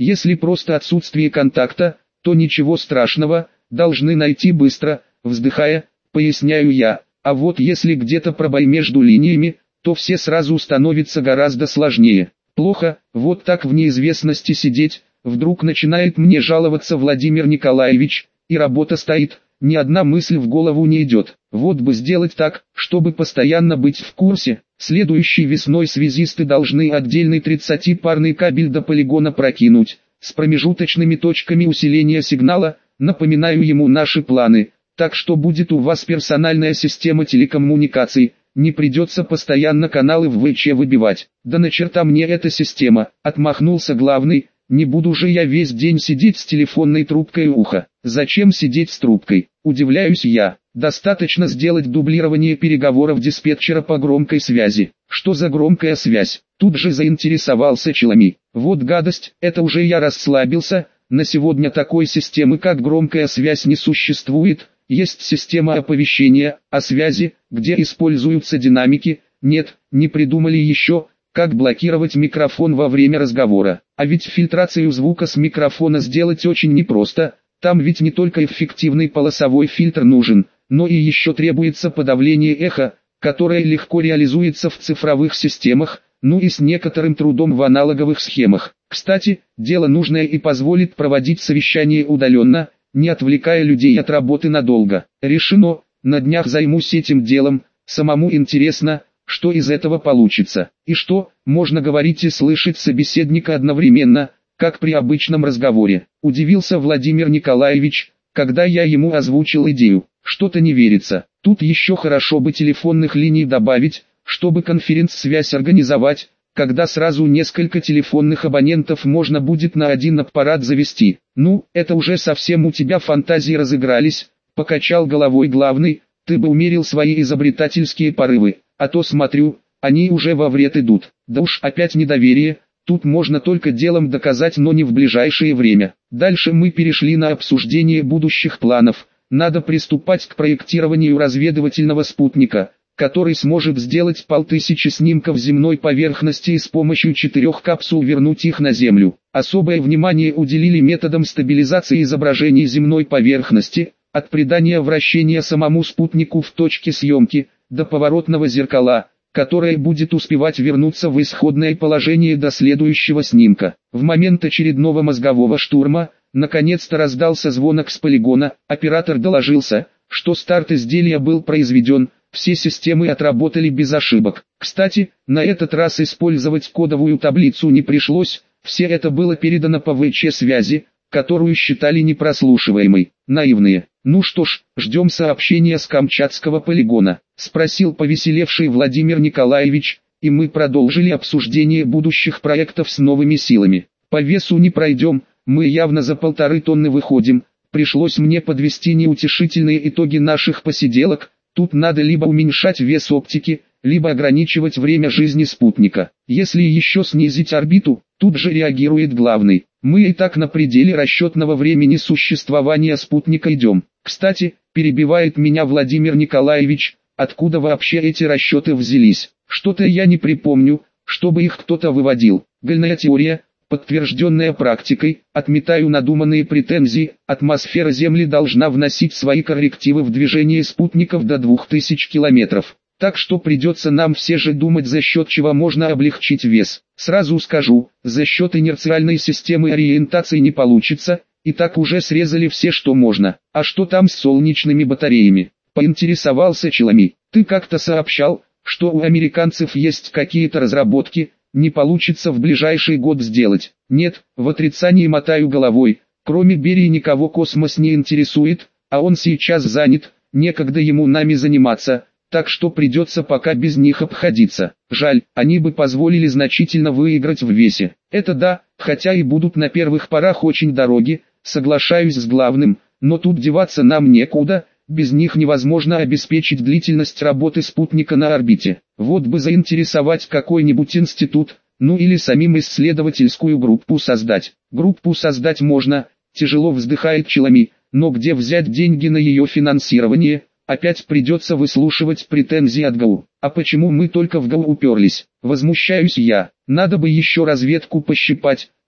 Если просто отсутствие контакта, то ничего страшного, должны найти быстро, вздыхая, поясняю я. А вот если где-то пробой между линиями, то все сразу становится гораздо сложнее. Плохо, вот так в неизвестности сидеть, вдруг начинает мне жаловаться Владимир Николаевич, и работа стоит, ни одна мысль в голову не идет. Вот бы сделать так, чтобы постоянно быть в курсе. Следующей весной связисты должны отдельный 30-парный кабель до полигона прокинуть, с промежуточными точками усиления сигнала, напоминаю ему наши планы, так что будет у вас персональная система телекоммуникаций, не придется постоянно каналы в ВЧ выбивать. Да на черта мне эта система, отмахнулся главный, не буду же я весь день сидеть с телефонной трубкой у уха. Зачем сидеть с трубкой, удивляюсь я. Достаточно сделать дублирование переговоров диспетчера по громкой связи. Что за громкая связь? Тут же заинтересовался Челами. Вот гадость, это уже я расслабился. На сегодня такой системы как громкая связь не существует. Есть система оповещения о связи, где используются динамики. Нет, не придумали еще, как блокировать микрофон во время разговора. А ведь фильтрацию звука с микрофона сделать очень непросто. Там ведь не только эффективный полосовой фильтр нужен, но и еще требуется подавление эха, которое легко реализуется в цифровых системах, ну и с некоторым трудом в аналоговых схемах. Кстати, дело нужное и позволит проводить совещание удаленно, не отвлекая людей от работы надолго. Решено, на днях займусь этим делом, самому интересно, что из этого получится. И что, можно говорить и слышать собеседника одновременно, как при обычном разговоре. Удивился Владимир Николаевич, когда я ему озвучил идею. Что-то не верится. Тут еще хорошо бы телефонных линий добавить, чтобы конференц-связь организовать, когда сразу несколько телефонных абонентов можно будет на один аппарат завести. Ну, это уже совсем у тебя фантазии разыгрались, покачал головой главный, ты бы умерил свои изобретательские порывы, а то смотрю, они уже во вред идут. Да уж опять недоверие. Тут можно только делом доказать, но не в ближайшее время. Дальше мы перешли на обсуждение будущих планов. Надо приступать к проектированию разведывательного спутника, который сможет сделать 5000 снимков земной поверхности и с помощью 4 капсул вернуть их на Землю. Особое внимание уделили методам стабилизации изображений земной поверхности, от придания вращения самому спутнику в точке съемки, до поворотного зеркала, которое будет успевать вернуться в исходное положение до следующего снимка. В момент очередного мозгового штурма, наконец-то раздался звонок с полигона, оператор доложился, что старт изделия был произведен, все системы отработали без ошибок. Кстати, на этот раз использовать кодовую таблицу не пришлось, все это было передано по ВЧ-связи, которую считали непрослушиваемой. Наивные. Ну что ж, ждем сообщения с Камчатского полигона, спросил повеселевший Владимир Николаевич, и мы продолжили обсуждение будущих проектов с новыми силами. По весу не пройдем, мы явно за 1,5 тонны выходим, пришлось мне подвести неутешительные итоги наших посиделок, тут надо либо уменьшать вес оптики, либо ограничивать время жизни спутника. Если еще снизить орбиту, тут же реагирует главный. Мы и так на пределе расчетного времени существования спутника идем. Кстати, перебивает меня Владимир Николаевич, откуда вообще эти расчеты взялись? Что-то я не припомню, чтобы их кто-то выводил. Гольная теория, подтвержденная практикой, отметаю надуманные претензии, атмосфера Земли должна вносить свои коррективы в движение спутников до 2000 километров. Так что придется нам все же думать, за счет чего можно облегчить вес. Сразу скажу, за счет инерциальной системы ориентации не получится, и так уже срезали все, что можно. А что там с солнечными батареями? Поинтересовался Челами. Ты как-то сообщал, что у американцев есть какие-то разработки, не получится в ближайший год сделать. Нет, в отрицании мотаю головой, кроме Берии никого космос не интересует, а он сейчас занят, некогда ему нами заниматься. Так что придется пока без них обходиться. Жаль, они бы позволили значительно выиграть в весе. Это да, хотя и будут на первых порах очень дороги, соглашаюсь с главным, но тут деваться нам некуда, без них невозможно обеспечить длительность работы спутника на орбите. Вот бы заинтересовать какой-нибудь институт, ну или самим исследовательскую группу создать. Группу создать можно, тяжело вздыхает Челами, но где взять деньги на ее финансирование? Опять придется выслушивать претензии от ГАУ. А почему мы только в ГАУ уперлись? Возмущаюсь я. Надо бы еще разведку пощипать,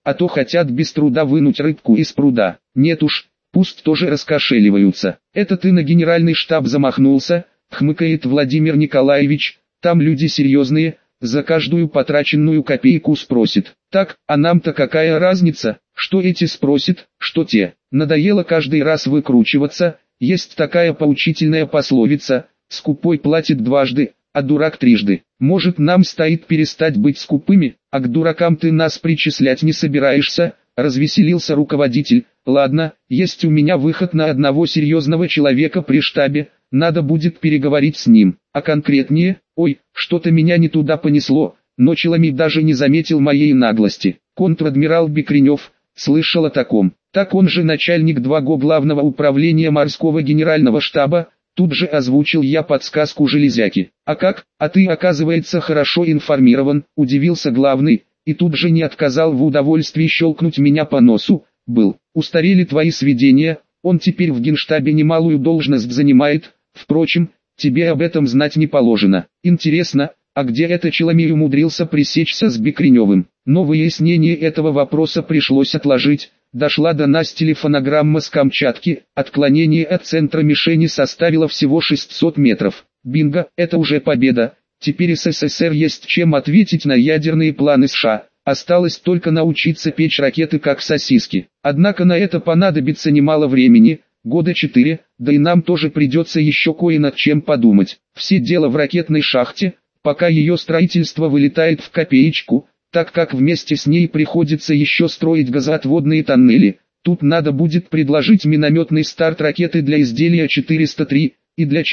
а то хотят без труда вынуть рыбку из пруда. Нет уж, пусть тоже раскошеливаются. Это ты на генеральный штаб замахнулся, хмыкает Владимир Николаевич, там люди серьезные, за каждую потраченную копейку спросит. Так, а нам-то какая разница, что эти спросят, что те. Надоело каждый раз выкручиваться, есть такая поучительная пословица, скупой платит дважды, а дурак трижды. Может, нам стоит перестать быть скупыми, а к дуракам ты нас причислять не собираешься, развеселился руководитель. Ладно, есть у меня выход на одного серьезного человека при штабе, надо будет переговорить с ним. А конкретнее, ой, что-то меня не туда понесло, но Челомей даже не заметил моей наглости. Контр-адмирал Бекренев, слышал о таком. Так он же начальник 2ГО Главного управления морского генерального штаба. Тут же озвучил я подсказку железяки. А как? А ты, оказывается, хорошо информирован, удивился главный, и тут же не отказал в удовольствии щелкнуть меня по носу. Был. Устарели твои сведения, он теперь в генштабе немалую должность занимает, впрочем, тебе об этом знать не положено. Интересно, а где это Челомей умудрился пресечься с Бекреневым? Но выяснение этого вопроса пришлось отложить. Дошла до нас телефонограмма с Камчатки, отклонение от центра мишени составило всего 600 метров. Бинго, это уже победа, теперь СССР есть чем ответить на ядерные планы США, осталось только научиться печь ракеты как сосиски. Однако на это понадобится немало времени, года 4, да и нам тоже придется еще кое над чем подумать. Все дело в ракетной шахте, пока ее строительство вылетает в копеечку, так как вместе с ней приходится еще строить газоотводные тоннели. Тут надо будет предложить минометный старт ракеты для изделия 403 и для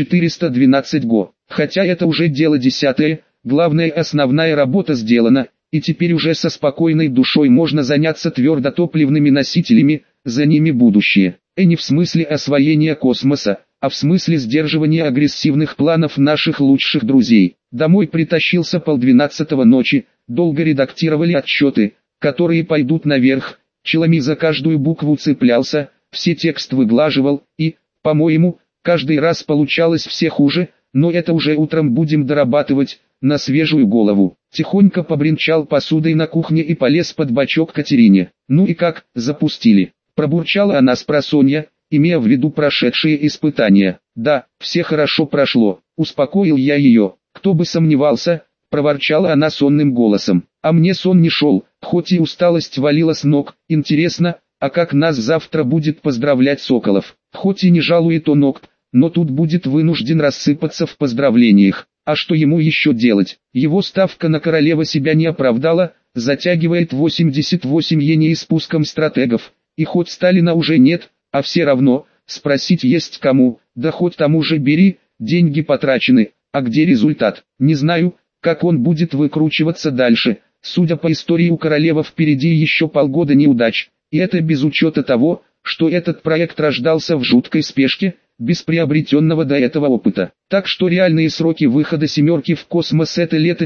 412 ГО. Хотя это уже дело десятое, главная основная работа сделана, и теперь уже со спокойной душой можно заняться твердотопливными носителями, за ними будущее. И не в смысле освоения космоса, а в смысле сдерживания агрессивных планов наших лучших друзей. Домой притащился 11:30 ночи, долго редактировали отчеты, которые пойдут наверх. Челомей за каждую букву цеплялся, все текст выглаживал, и, по-моему, каждый раз получалось все хуже, но это уже утром будем дорабатывать, на свежую голову. Тихонько побренчал посудой на кухне и полез под бачок Катерине. Ну и как, запустили? Пробурчала она спросонья, имея в виду прошедшие испытания. Да, все хорошо прошло, успокоил я ее. Кто бы сомневался, проворчала она сонным голосом. А мне сон не шел, хоть и усталость валила с ног. Интересно, а как нас завтра будет поздравлять Соколов? Хоть и не жалует он ног, но тут будет вынужден рассыпаться в поздравлениях. А что ему еще делать? Его ставка на королева себя не оправдала, затягивает 88 еней спуском стратегов. И хоть Сталина уже нет, а все равно, спросить есть кому, да хоть тому же бери, деньги потрачены, а где результат? Не знаю, как он будет выкручиваться дальше. Судя по истории, у королева впереди еще полгода неудач, и это без учета того, что этот проект рождался в жуткой спешке, без приобретенного до этого опыта. Так что реальные сроки выхода «семерки» в космос — это лето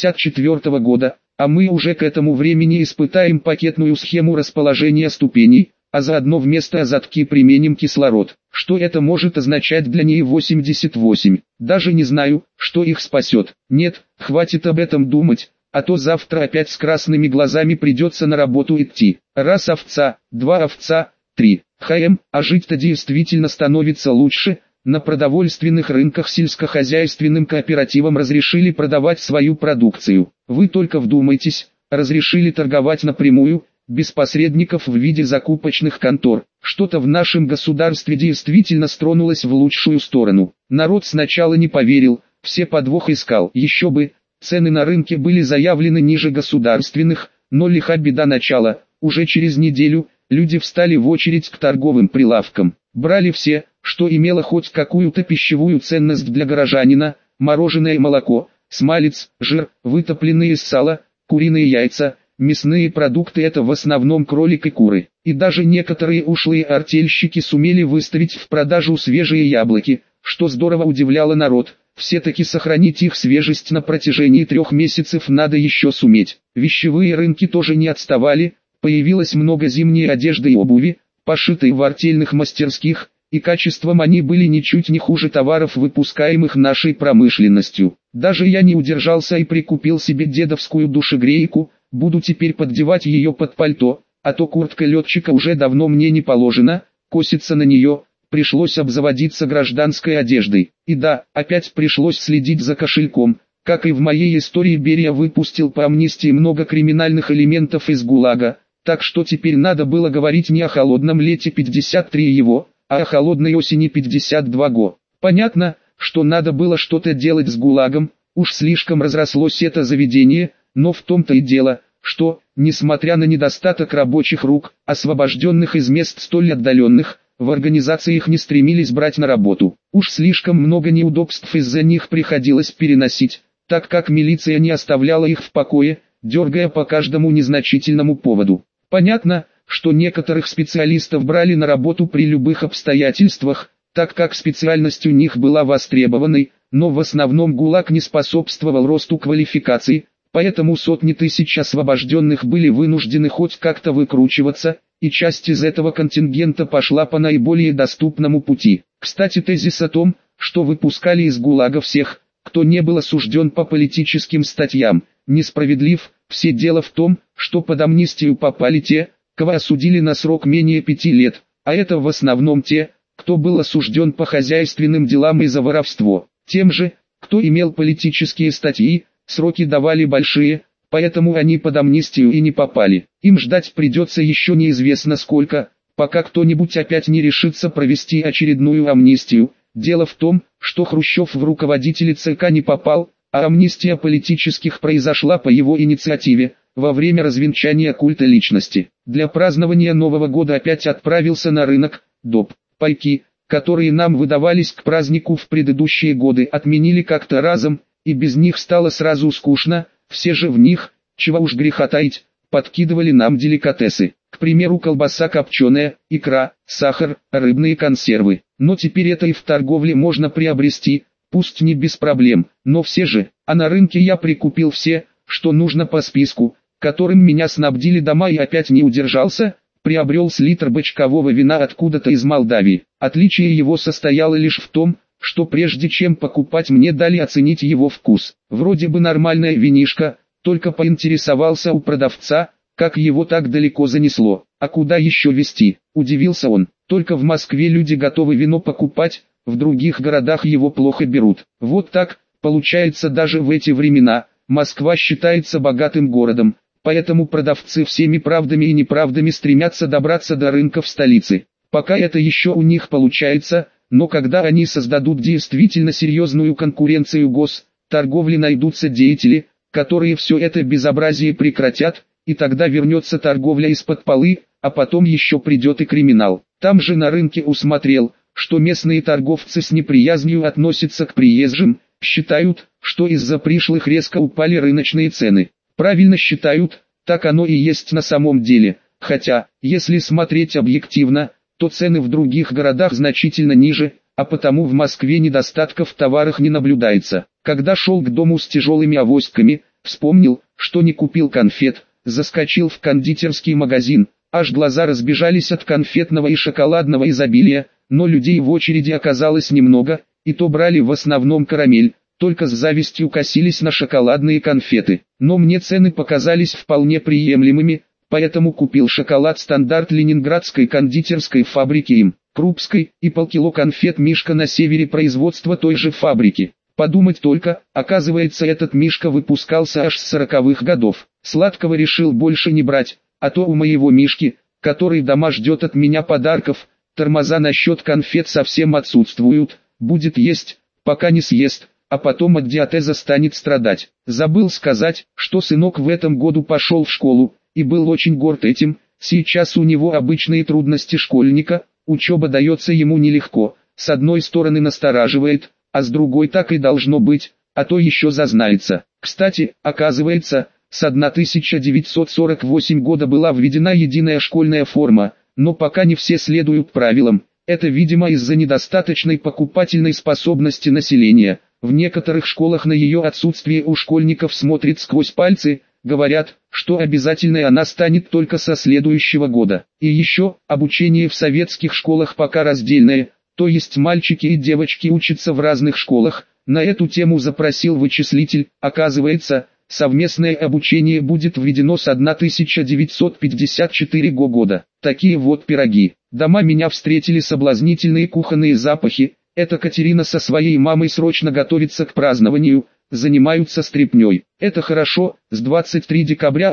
54 года, а мы уже к этому времени испытаем пакетную схему расположения ступеней, а заодно вместо азотки применим кислород. Что это может означать для ней 88? Даже не знаю, что их спасет. Нет, хватит об этом думать, а то завтра опять с красными глазами придется на работу идти. Раз овца, два овца, 3. А жить-то действительно становится лучше. На продовольственных рынках сельскохозяйственным кооперативам разрешили продавать свою продукцию. Вы только вдумайтесь, разрешили торговать напрямую, без посредников в виде закупочных контор. Что-то в нашем государстве действительно стронулось в лучшую сторону. Народ сначала не поверил, все подвох искал. Еще бы, цены на рынке были заявлены ниже государственных, но лиха беда начала, уже через неделю люди встали в очередь к торговым прилавкам. Брали все, что имело хоть какую-то пищевую ценность для горожанина: мороженое, молоко, смалец, жир, вытопленные из сала, куриные яйца, мясные продукты — это в основном кролик и куры. И даже некоторые ушлые артельщики сумели выставить в продажу свежие яблоки, что здорово удивляло народ. Все-таки сохранить их свежесть на протяжении 3 месяцев надо еще суметь. Вещевые рынки тоже не отставали. Появилось много зимней одежды и обуви, пошитой в артельных мастерских, и качеством они были ничуть не хуже товаров, выпускаемых нашей промышленностью. Даже я не удержался и прикупил себе дедовскую душегрейку, буду теперь поддевать ее под пальто, а то куртка летчика уже давно мне не положена, коситься на нее, пришлось обзаводиться гражданской одеждой. И да, опять пришлось следить за кошельком. Как и в моей истории, Берия выпустил по амнистии много криминальных элементов из ГУЛАГа, так что теперь надо было говорить не о холодном лете 53 его, а о холодной осени 52 го. Понятно, что надо было что-то делать с ГУЛАГом, уж слишком разрослось это заведение, но в том-то и дело, что, несмотря на недостаток рабочих рук, освобожденных из мест столь отдаленных, в организации их не стремились брать на работу. Уж слишком много неудобств из-за них приходилось переносить, так как милиция не оставляла их в покое, дергая по каждому незначительному поводу. Понятно, что некоторых специалистов брали на работу при любых обстоятельствах, так как специальность у них была востребованной, но в основном ГУЛАГ не способствовал росту квалификации, поэтому сотни тысяч освобожденных были вынуждены хоть как-то выкручиваться, и часть из этого контингента пошла по наиболее доступному пути. Кстати, тезис о том, что выпускали из ГУЛАГа всех, кто не был осужден по политическим статьям, несправедлив. Все дело в том, что под амнистию попали те, кого осудили на срок менее 5 лет, а это в основном те, кто был осужден по хозяйственным делам и за воровство. Тем же, кто имел политические статьи, сроки давали большие, поэтому они под амнистию и не попали. Им ждать придется еще неизвестно сколько, пока кто-нибудь опять не решится провести очередную амнистию. Дело в том, что Хрущев в руководители ЦК не попал, а амнистия политических произошла по его инициативе, во время развенчания культа личности. Для празднования Нового года опять отправился на рынок. Доп. Пайки, которые нам выдавались к празднику в предыдущие годы, отменили как-то разом, и без них стало сразу скучно. Все же в них, чего уж греха таить, подкидывали нам деликатесы. К примеру, колбаса копченая, икра, сахар, рыбные консервы. Но теперь это и в торговле можно приобрести, пусть не без проблем, но все же. А на рынке я прикупил все, что нужно по списку, которым меня снабдили дома, и опять не удержался, приобрел с литр бочкового вина откуда-то из Молдавии. Отличие его состояло лишь в том, что прежде чем покупать, мне дали оценить его вкус. Вроде бы нормальное винишко, только поинтересовался у продавца, как его так далеко занесло. А куда еще везти? Удивился он. Только в Москве люди готовы вино покупать, в других городах его плохо берут. Вот так, получается, даже в эти времена, Москва считается богатым городом, поэтому продавцы всеми правдами и неправдами стремятся добраться до рынка в столице. Пока это еще у них получается, но когда они создадут действительно серьезную конкуренцию торговли, найдутся деятели, которые все это безобразие прекратят, и тогда вернется торговля из-под полы, а потом еще придет и криминал. Там же на рынке усмотрел, что местные торговцы с неприязнью относятся к приезжим, считают, что из-за пришлых резко упали рыночные цены. Правильно считают, так оно и есть на самом деле, хотя, если смотреть объективно, то цены в других городах значительно ниже, а потому в Москве недостатка в товарах не наблюдается. Когда шел к дому с тяжелыми авоськами, вспомнил, что не купил конфет, заскочил в кондитерский магазин, аж глаза разбежались от конфетного и шоколадного изобилия, но людей в очереди оказалось немного, и то брали в основном карамель, только с завистью косились на шоколадные конфеты. Но мне цены показались вполне приемлемыми, поэтому купил шоколад стандарт ленинградской кондитерской фабрики им, Крупской, и полкило конфет Мишка на севере производства той же фабрики. Подумать только, оказывается, этот Мишка выпускался аж с 40-х годов. Сладкого решил больше не брать, а то у моего Мишки, который дома ждет от меня подарков, тормоза насчет конфет совсем отсутствуют, будет есть, пока не съест, а потом от диатеза станет страдать. Забыл сказать, что сынок в этом году пошел в школу, и был очень горд этим. Сейчас у него обычные трудности школьника, учеба дается ему нелегко, с одной стороны настораживает, а с другой так и должно быть, а то еще зазнается. Кстати, оказывается, с 1948 года была введена единая школьная форма, но пока не все следуют правилам. Это, видимо, из-за недостаточной покупательной способности населения. В некоторых школах на ее отсутствие у школьников смотрят сквозь пальцы, говорят, что обязательной она станет только со следующего года. И еще, обучение в советских школах пока раздельное, то есть мальчики и девочки учатся в разных школах. На эту тему запросил вычислитель. Оказывается, Совместное обучение будет введено с 1954 года. Такие вот пироги. Дома меня встретили соблазнительные кухонные запахи. Это Катерина со своей мамой срочно готовится к празднованию, занимаются стряпнёй. Это хорошо. С 23 декабря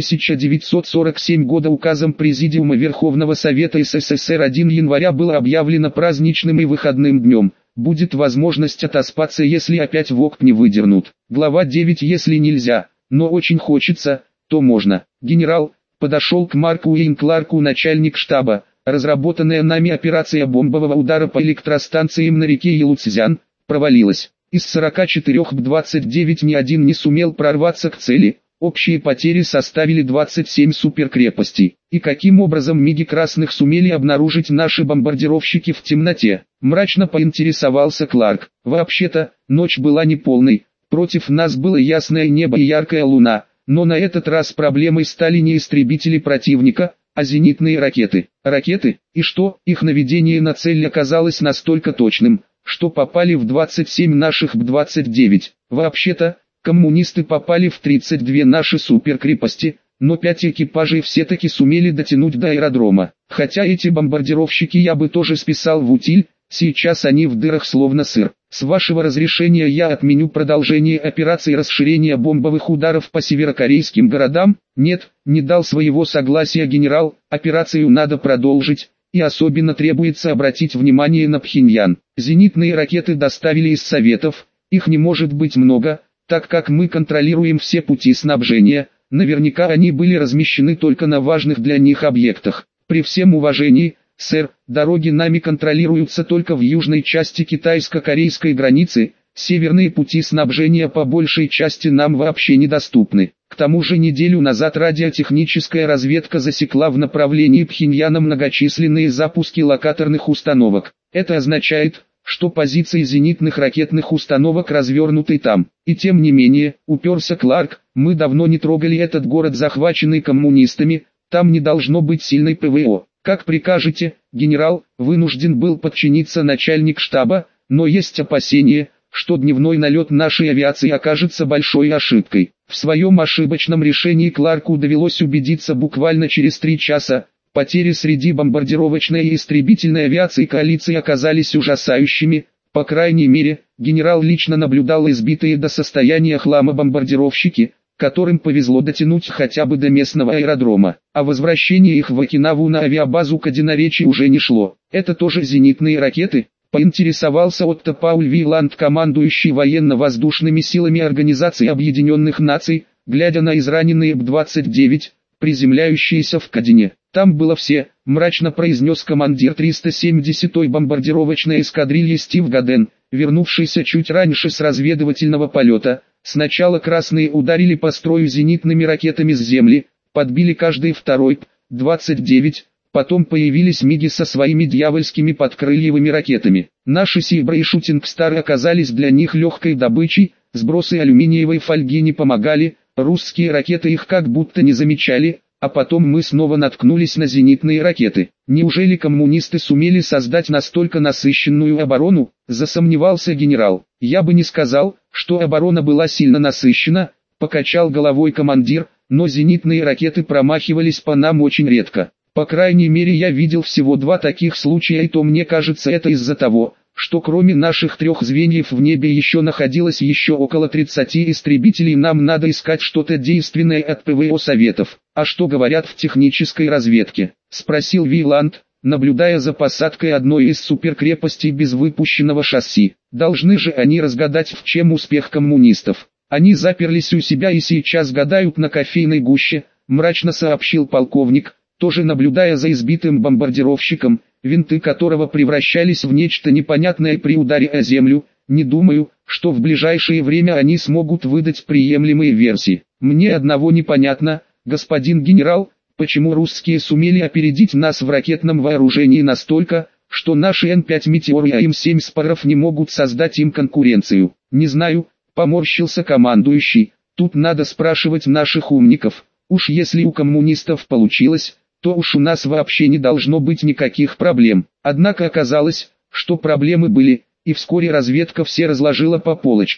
1947 года указом Президиума Верховного Совета СССР 1 января было объявлено праздничным и выходным днем. Будет возможность отоспаться, если опять в окт не выдернут. Глава 9. Если нельзя, но очень хочется, то можно. Генерал подошел к Марку Уэйн Кларку, начальник штаба. Разработанная нами операция бомбового удара по электростанциям на реке Елуцзян провалилась. Из 44 Б-29 ни один не сумел прорваться к цели. Общие потери составили 27 суперкрепостей. И каким образом миги красных сумели обнаружить наши бомбардировщики в темноте? Мрачно поинтересовался Кларк. Вообще-то, ночь была неполной. Против нас было ясное небо и яркая луна. Но на этот раз проблемой стали не истребители противника, а зенитные ракеты. Ракеты? И что? Их наведение на цель оказалось настолько точным, что попали в 27 наших Б-29. Вообще-то, коммунисты попали в 32 наши суперкрепости, но 5 экипажей все-таки сумели дотянуть до аэродрома. Хотя эти бомбардировщики я бы тоже списал в утиль, сейчас они в дырах словно сыр. С вашего разрешения я отменю продолжение операции расширения бомбовых ударов по северокорейским городам. Нет, не дал своего согласия генерал, операцию надо продолжить. И особенно требуется обратить внимание на Пхеньян. Зенитные ракеты доставили из Советов, их не может быть много, так как мы контролируем все пути снабжения, наверняка они были размещены только на важных для них объектах. При всем уважении, сэр, дороги нами контролируются только в южной части китайско-корейской границы, северные пути снабжения по большей части нам вообще недоступны. К тому же неделю назад радиотехническая разведка засекла в направлении Пхеньяна многочисленные запуски локаторных установок. Это означает, что позиции зенитных ракетных установок развернуты там. И тем не менее, уперся Кларк, мы давно не трогали этот город, захваченный коммунистами, там не должно быть сильной ПВО. Как прикажете, генерал, вынужден был подчиниться начальник штаба, но есть опасения, что дневной налет нашей авиации окажется большой ошибкой. В своем ошибочном решении Кларку довелось убедиться буквально через 3 часа. Потери среди бомбардировочной и истребительной авиации коалиции оказались ужасающими. По крайней мере, генерал лично наблюдал избитые до состояния хлама бомбардировщики, которым повезло дотянуть хотя бы до местного аэродрома. О возвращении их в Окинаву на авиабазу Кадина речи уже не шло. Это тоже зенитные ракеты? Поинтересовался Отто Пауль Виланд, командующий военно-воздушными силами Организации Объединенных Наций, глядя на израненные Б-29, приземляющиеся в Кадине. Там было все, мрачно произнес командир 370-й бомбардировочной эскадрильи Стив Гаден, вернувшийся чуть раньше с разведывательного полета. Сначала красные ударили по строю зенитными ракетами с земли, подбили каждый второй П-29, потом появились миги со своими дьявольскими подкрыльевыми ракетами. Наши Сибра и Шутинг Стар оказались для них легкой добычей, сбросы алюминиевой фольги не помогали, русские ракеты их как будто не замечали, а потом мы снова наткнулись на зенитные ракеты. Неужели коммунисты сумели создать настолько насыщенную оборону? Засомневался генерал. Я бы не сказал, что оборона была сильно насыщена, покачал головой командир, но зенитные ракеты промахивались по нам очень редко. По крайней мере я видел всего 2 таких случая, и то мне кажется это из-за того, что кроме наших 3 звеньев в небе еще находилось еще около 30 истребителей. Нам надо искать что-то действенное от ПВО Советов. А что говорят в технической разведке? Спросил Виланд, наблюдая за посадкой одной из суперкрепостей без выпущенного шасси. Должны же они разгадать, в чем успех коммунистов. Они заперлись у себя и сейчас гадают на кофейной гуще, мрачно сообщил полковник, тоже наблюдая за избитым бомбардировщиком, винты которого превращались в нечто непонятное при ударе о землю. Не думаю, что в ближайшее время они смогут выдать приемлемые версии. Мне одного непонятно, господин генерал, почему русские сумели опередить нас в ракетном вооружении настолько, что наши Н-5 «Метеор» и АИМ-7 «Спаров» не могут создать им конкуренцию. Не знаю, поморщился командующий, тут надо спрашивать наших умников. Уж если у коммунистов получилось, то уж у нас вообще не должно быть никаких проблем. Однако оказалось, что проблемы были, и вскоре разведка все разложила по полочкам.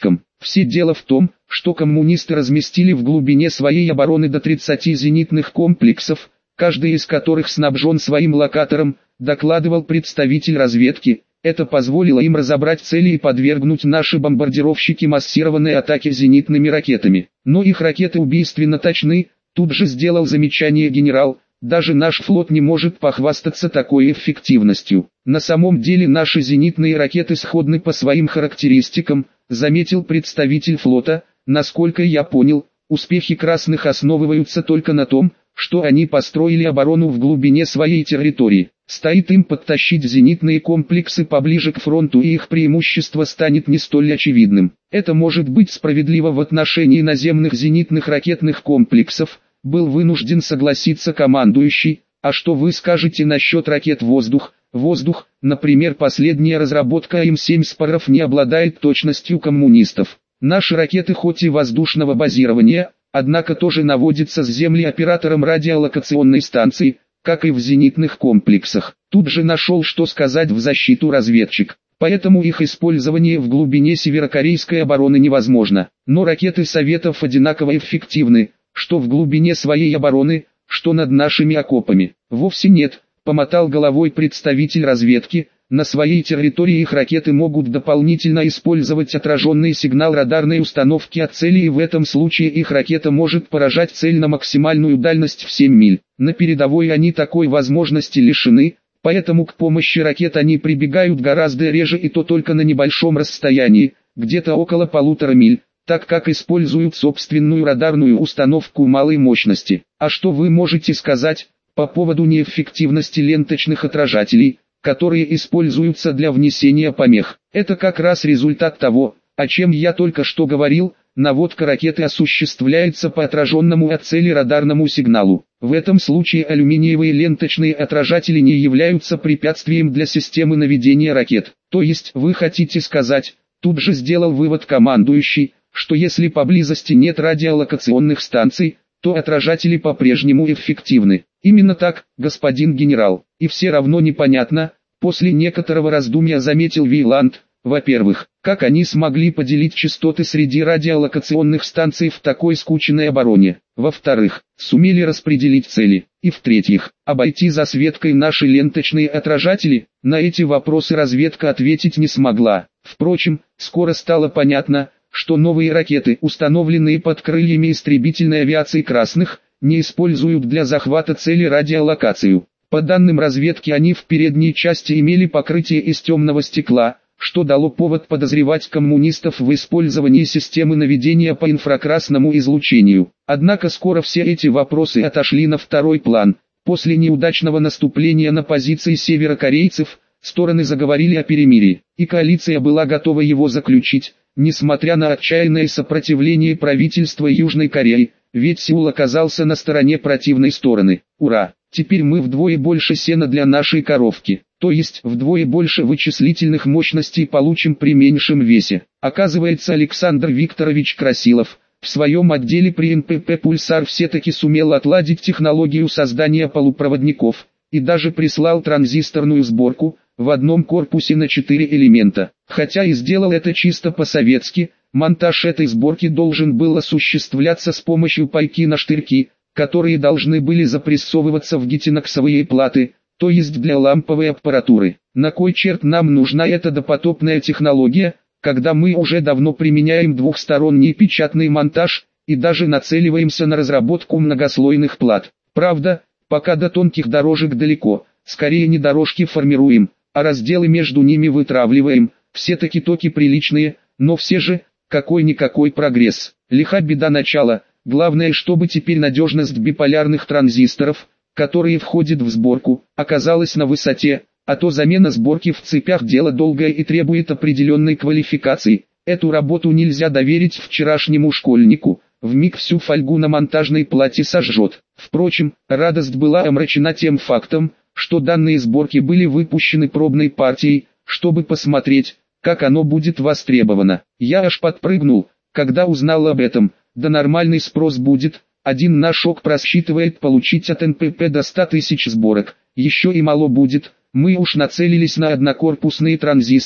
Все дело в том, что коммунисты разместили в глубине своей обороны до 30 зенитных комплексов, каждый из которых снабжен своим локатором, докладывал представитель разведки. Это позволило им разобрать цели и подвергнуть наши бомбардировщики массированной атаке зенитными ракетами. Но их ракеты убийственно точны, тут же сделал замечание генерал. Даже наш флот не может похвастаться такой эффективностью. На самом деле наши зенитные ракеты сходны по своим характеристикам, заметил представитель флота. Насколько я понял, успехи красных основываются только на том, что они построили оборону в глубине своей территории. Стоит им подтащить зенитные комплексы поближе к фронту, и их преимущество станет не столь очевидным. Это может быть справедливо в отношении наземных зенитных ракетных комплексов, был вынужден согласиться командующий. А что вы скажете насчет ракет воздух? Воздух, например, последняя разработка М7 Спаров не обладает точностью коммунистов. Наши ракеты хоть и воздушного базирования, однако тоже наводятся с земли оператором радиолокационной станции, как и в зенитных комплексах. Тут же нашел, что сказать в защиту разведчик. Поэтому их использование в глубине северокорейской обороны невозможно. Но ракеты Советов одинаково эффективны, что в глубине своей обороны, что над нашими окопами. Вовсе нет, помотал головой представитель разведки. На своей территории их ракеты могут дополнительно использовать отраженный сигнал радарной установки от цели, и в этом случае их ракета может поражать цель на максимальную дальность в 7 миль. На передовой они такой возможности лишены, поэтому к помощи ракет они прибегают гораздо реже, и то только на небольшом расстоянии, где-то около 1,5 миль, так как используют собственную радарную установку малой мощности. А что вы можете сказать по поводу неэффективности ленточных отражателей, которые используются для внесения помех? Это как раз результат того, о чем я только что говорил. Наводка ракеты осуществляется по отраженному от цели радарному сигналу. В этом случае алюминиевые ленточные отражатели не являются препятствием для системы наведения ракет. То есть вы хотите сказать, тут же сделал вывод командующий, что если поблизости нет радиолокационных станций, то отражатели по-прежнему эффективны. Именно так, господин генерал. И все равно непонятно, после некоторого раздумья заметил Вейланд. Во-первых, как они смогли поделить частоты среди радиолокационных станций в такой скученной обороне? Во-вторых, сумели распределить цели? И в-третьих, обойти засветкой наши ленточные отражатели? На эти вопросы разведка ответить не смогла. Впрочем, скоро стало понятно, что новые ракеты, установленные под крыльями истребительной авиации красных, не используют для захвата цели радиолокацию. По данным разведки, они в передней части имели покрытие из темного стекла, что дало повод подозревать коммунистов в использовании системы наведения по инфракрасному излучению. Однако скоро все эти вопросы отошли на второй план. После неудачного наступления на позиции северокорейцев, стороны заговорили о перемирии, и коалиция была готова его заключить, несмотря на отчаянное сопротивление правительства Южной Кореи, ведь Сеул оказался на стороне противной стороны. Ура! Теперь мы вдвое больше сена для нашей коровки, то есть вдвое больше вычислительных мощностей получим при меньшем весе. Оказывается, Александр Викторович Красилов в своем отделе при НПП «Пульсар» все-таки сумел отладить технологию создания полупроводников, и даже прислал транзисторную сборку в одном корпусе на 4 элемента. Хотя и сделал это чисто по-советски, монтаж этой сборки должен был осуществляться с помощью пайки на штырьки, которые должны были запрессовываться в гетиноксовые платы, то есть для ламповой аппаратуры. На кой черт нам нужна эта допотопная технология, когда мы уже давно применяем двухсторонний печатный монтаж, и даже нацеливаемся на разработку многослойных плат? Правда, пока до тонких дорожек далеко, скорее не дорожки формируем, а разделы между ними вытравливаем, все-таки токи приличные, но все же, какой-никакой прогресс. Лиха беда начала. Главное, чтобы теперь надежность биполярных транзисторов, которые входят в сборку, оказалась на высоте, а то замена сборки в цепях дело долгое и требует определенной квалификации. Эту работу нельзя доверить вчерашнему школьнику, вмиг всю фольгу на монтажной плате сожжет. Впрочем, радость была омрачена тем фактом, что данные сборки были выпущены пробной партией, чтобы посмотреть, как оно будет востребовано. Я аж подпрыгнул, когда узнал об этом. Да нормальный спрос будет, один наш ОК просчитывает получить от НПП до 100 тысяч сборок, еще и мало будет, мы уж нацелились на однокорпусные транзисторы,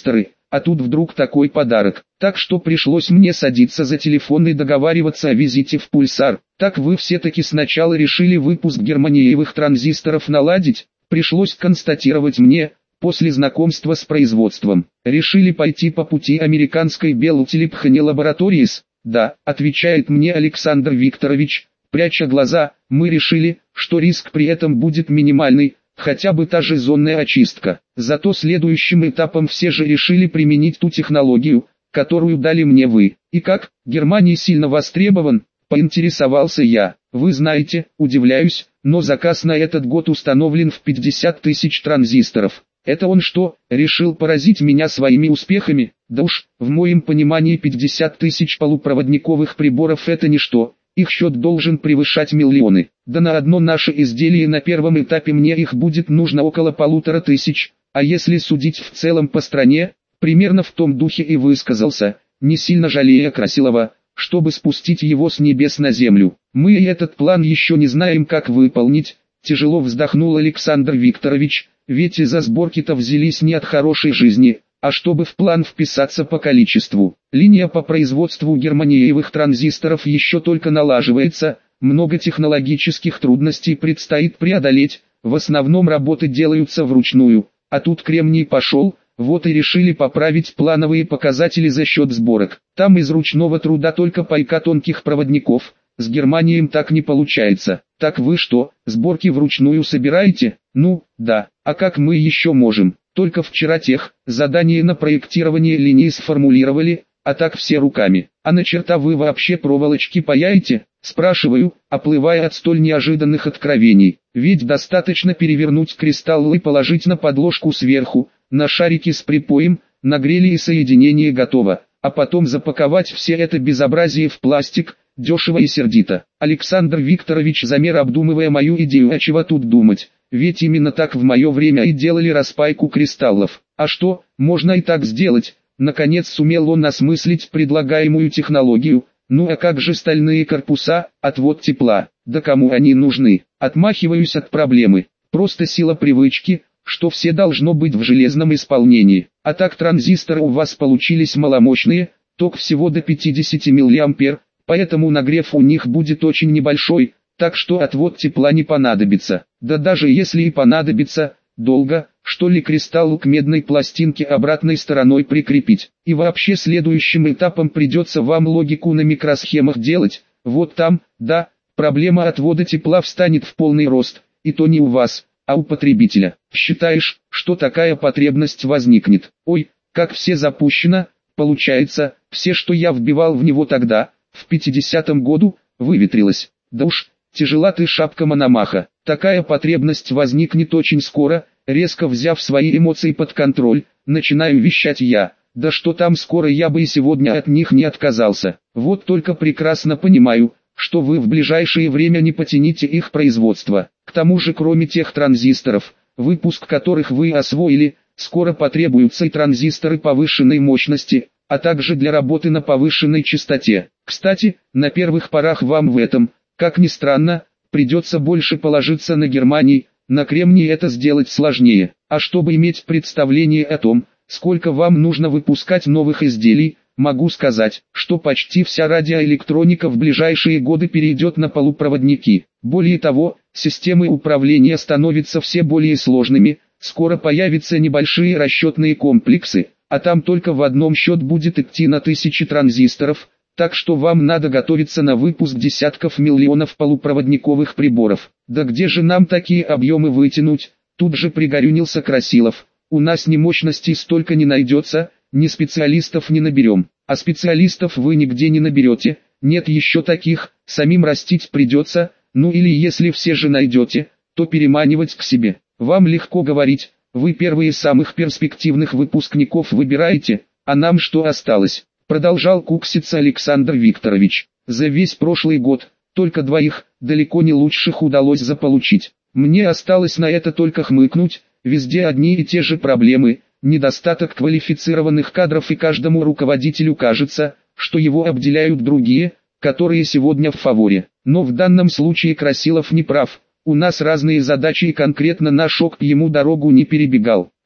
а тут вдруг такой подарок. Так что пришлось мне садиться за телефон и договариваться о визите в Пульсар. Так вы все-таки сначала решили выпуск германиевых транзисторов наладить? Пришлось констатировать мне, после знакомства с производством. Решили пойти по пути американской Bell Telephone Laboratories? Да, отвечает мне Александр Викторович, пряча глаза, мы решили, что риск при этом будет минимальный, хотя бы та же зонная очистка. Зато следующим этапом все же решили применить ту технологию, которую дали мне вы. И как, Германии сильно востребован? Поинтересовался я. Вы знаете, удивляюсь, но заказ на этот год установлен в 50 тысяч транзисторов. Это он что, решил поразить меня своими успехами? Да уж, в моем понимании 50 тысяч полупроводниковых приборов это ничто. Их счет должен превышать миллионы. Да на одно наше изделие на первом этапе мне их будет нужно около 1500, а если судить в целом по стране, примерно в том духе и высказался, не сильно жалея Красилова, чтобы спустить его с небес на землю. Мы и этот план еще не знаем, как выполнить, тяжело вздохнул Александр Викторович, ведь из-за сборки-то взялись не от хорошей жизни, а чтобы в план вписаться по количеству. Линия по производству германиевых транзисторов еще только налаживается, много технологических трудностей предстоит преодолеть, в основном работы делаются вручную, а тут кремний пошел, вот и решили поправить плановые показатели за счет сборок. Там из ручного труда только пайка тонких проводников, с Германией так не получается. Так вы что, сборки вручную собираете? Ну, да, а как мы еще можем? Только вчера задание на проектирование линии сформулировали, а так все руками. А на черта вы вообще проволочки паяете? Спрашиваю, оплывая от столь неожиданных откровений. Ведь достаточно перевернуть кристалл и положить на подложку сверху, на шарики с припоем, нагрели и соединение готово, а потом запаковать все это безобразие в пластик, дешево и сердито. Александр Викторович замер, обдумывая мою идею, а чего тут думать, ведь именно так в мое время и делали распайку кристаллов. А что, можно и так сделать, наконец сумел он осмыслить предлагаемую технологию. Ну а как же стальные корпуса, отвод тепла, да кому они нужны? Отмахиваюсь от проблемы, просто сила привычки, что все должно быть в железном исполнении. А так транзисторы у вас получились маломощные, ток всего до 50 мА, поэтому нагрев у них будет очень небольшой, так что отвод тепла не понадобится. Да даже если и понадобится, долго, что ли кристалл к медной пластинке обратной стороной прикрепить. И вообще следующим этапом придется вам логику на микросхемах делать, вот там, да, проблема отвода тепла встанет в полный рост, и то не у вас, а у потребителя. Считаешь, что такая потребность возникнет? Ой, как все запущено, получается, все, что я вбивал в него тогда, в 50-м году, выветрилось. Да уж, тяжела ты шапка Мономаха. Такая потребность возникнет очень скоро. Резко взяв свои эмоции под контроль, начинаю вещать я. Да что там скоро, я бы и сегодня от них не отказался. Вот только прекрасно понимаю, что вы в ближайшее время не потяните их производство. К тому же кроме тех транзисторов, выпуск которых вы освоили, скоро потребуются и транзисторы повышенной мощности, а также для работы на повышенной частоте. Кстати, на первых порах вам в этом, как ни странно, придется больше положиться на Германию. На кремнии это сделать сложнее, а чтобы иметь представление о том, сколько вам нужно выпускать новых изделий, могу сказать, что почти вся радиоэлектроника в ближайшие годы перейдет на полупроводники. Более того, системы управления становятся все более сложными, скоро появятся небольшие расчетные комплексы, а там только в одном счет будет идти на тысячи транзисторов. Так что вам надо готовиться на выпуск десятков миллионов полупроводниковых приборов. Да где же нам такие объемы вытянуть? Тут же пригорюнился Красилов. У нас ни мощностей столько не найдется, ни специалистов не наберем. А специалистов вы нигде не наберете, нет еще таких, самим растить придется, ну или если все же найдете, то переманивать к себе. Вам легко говорить, вы первые самых перспективных выпускников выбираете, а нам что осталось? Продолжал кукситься Александр Викторович. За весь прошлый год, только двоих, далеко не лучших удалось заполучить. Мне осталось на это только хмыкнуть, везде одни и те же проблемы, недостаток квалифицированных кадров, и каждому руководителю кажется, что его обделяют другие, которые сегодня в фаворе. Но в данном случае Красилов не прав, у нас разные задачи и конкретно наш ОК ему дорогу не перебегал.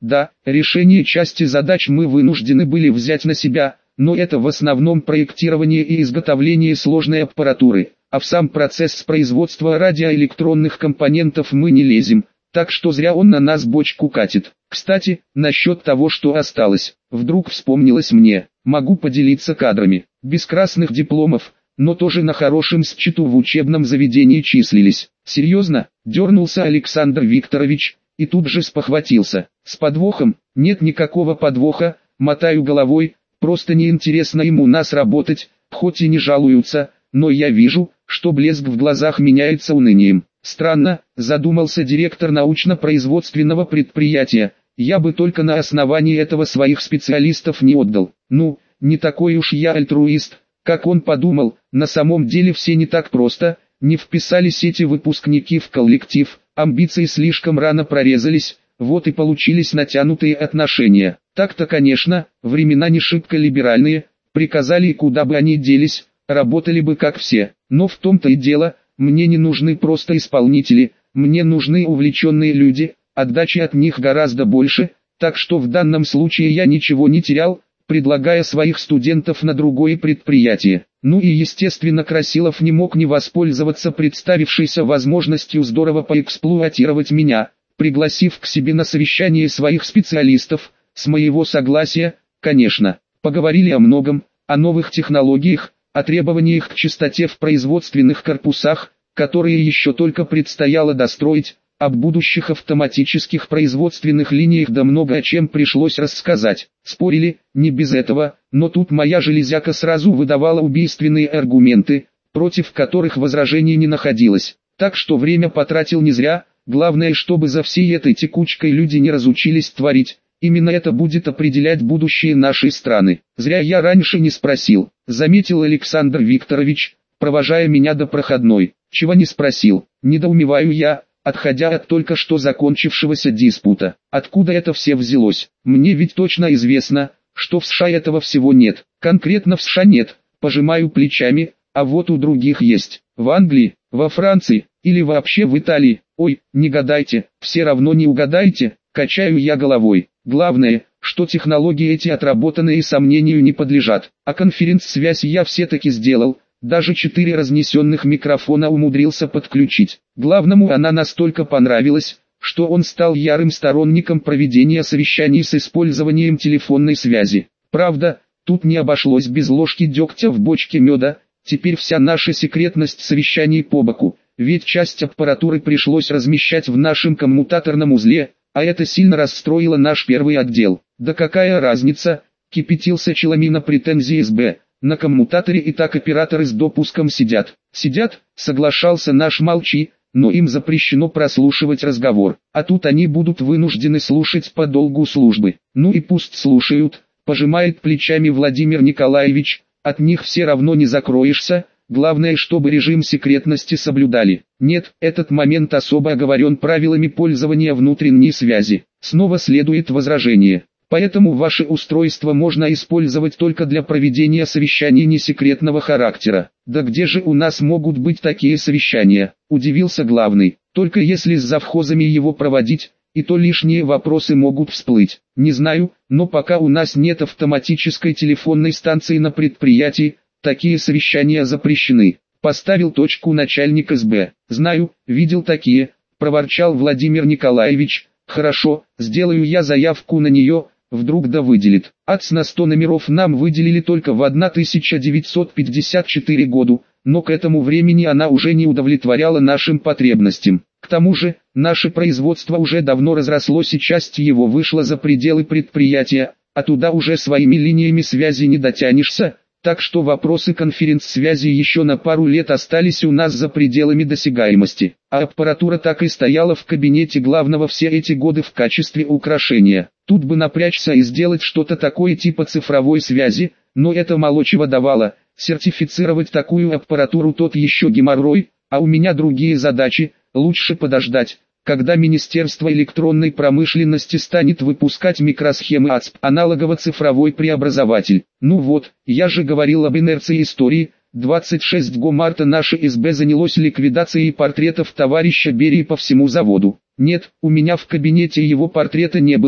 Да, решение части задач мы вынуждены были взять на себя, но это в основном проектирование и изготовление сложной аппаратуры, а в сам процесс производства радиоэлектронных компонентов мы не лезем, так что зря он на нас бочку катит. Кстати, насчет того, что осталось, вдруг вспомнилось мне, могу поделиться кадрами, без красных дипломов, но тоже на хорошем счету в учебном заведении числились. Серьезно, дернулся Александр Викторович, и тут же спохватился. С подвохом? Нет никакого подвоха, мотаю головой, просто неинтересно им у нас работать, хоть и не жалуются, но я вижу, что блеск в глазах меняется унынием. Странно, задумался директор научно-производственного предприятия, я бы только на основании этого своих специалистов не отдал. Ну, не такой уж я альтруист, как он подумал, на самом деле все не так просто, не вписались эти выпускники в коллектив, амбиции слишком рано прорезались, вот и получились натянутые отношения. Так-то, конечно, времена не шибко либеральные, приказали и куда бы они делись, работали бы как все, но в том-то и дело, мне не нужны просто исполнители, мне нужны увлеченные люди, отдачи от них гораздо больше, так что в данном случае я ничего не терял, предлагая своих студентов на другое предприятие. Ну и естественно Красилов не мог не воспользоваться представившейся возможностью здорово поэксплуатировать меня, пригласив к себе на совещание своих специалистов, с моего согласия, конечно. Поговорили о многом, о новых технологиях, о требованиях к чистоте в производственных корпусах, которые еще только предстояло достроить, об будущих автоматических производственных линиях да много о чем пришлось рассказать. Спорили, не без этого, но тут моя железяка сразу выдавала убийственные аргументы, против которых возражений не находилось. Так что время потратил не зря, главное, чтобы за всей этой текучкой люди не разучились творить. Именно это будет определять будущее нашей страны. Зря я раньше не спросил, заметил Александр Викторович, провожая меня до проходной. Чего не спросил, недоумеваю я, отходя от только что закончившегося диспута. Откуда это все взялось? Мне ведь точно известно, что в США этого всего нет. Конкретно в США нет, пожимаю плечами, а вот у других есть. В Англии, во Франции, или вообще в Италии. Ой, не гадайте, все равно не угадаете, качаю я головой. Главное, что технологии эти отработаны и сомнению не подлежат. А конференц-связь я все-таки сделал, даже 4 разнесенных микрофона умудрился подключить. Главному она настолько понравилась, что он стал ярым сторонником проведения совещаний с использованием телефонной связи. Правда, тут не обошлось без ложки дегтя в бочке меда, теперь вся наша секретность совещаний по боку, ведь часть аппаратуры пришлось размещать в нашем коммутаторном узле, а это сильно расстроило наш первый отдел. Да какая разница, кипятился Челомина претензии СБ. На коммутаторе и так операторы с допуском сидят. Сидят, соглашался наш Молчи, но им запрещено прослушивать разговор. А тут они будут вынуждены слушать по долгу службы. Ну и пусть слушают, пожимает плечами Владимир Николаевич, от них все равно не закроешься, главное, чтобы режим секретности соблюдали. Нет, этот момент особо оговорен правилами пользования внутренней связи. Снова следует возражение. Поэтому ваше устройство можно использовать только для проведения совещаний несекретного характера. Да где же у нас могут быть такие совещания? Удивился главный. Только если с завхозами его проводить, и то лишние вопросы могут всплыть. Не знаю, но пока у нас нет автоматической телефонной станции на предприятии, такие совещания запрещены. Поставил точку начальник СБ. Знаю, видел такие, проворчал Владимир Николаевич. Хорошо, сделаю я заявку на нее. Вдруг да выделит. АЦ на 100 номеров нам выделили только в 1954 году, но к этому времени она уже не удовлетворяла нашим потребностям. К тому же, наше производство уже давно разрослось и часть его вышла за пределы предприятия, а туда уже своими линиями связи не дотянешься, так что вопросы конференц-связи еще на пару лет остались у нас за пределами досягаемости. А аппаратура так и стояла в кабинете главного все эти годы в качестве украшения. Тут бы напрячься и сделать что-то такое типа цифровой связи, но это мало чего давало. Сертифицировать такую аппаратуру тот еще геморрой, а у меня другие задачи, лучше подождать, когда Министерство электронной промышленности станет выпускать микросхемы АЦП, аналогово-цифровой преобразователь. Ну вот, я же говорил об инерции истории. 26 марта наше СБ занялось ликвидацией портретов товарища Берии по всему заводу. Нет, у меня в кабинете его портрета не было,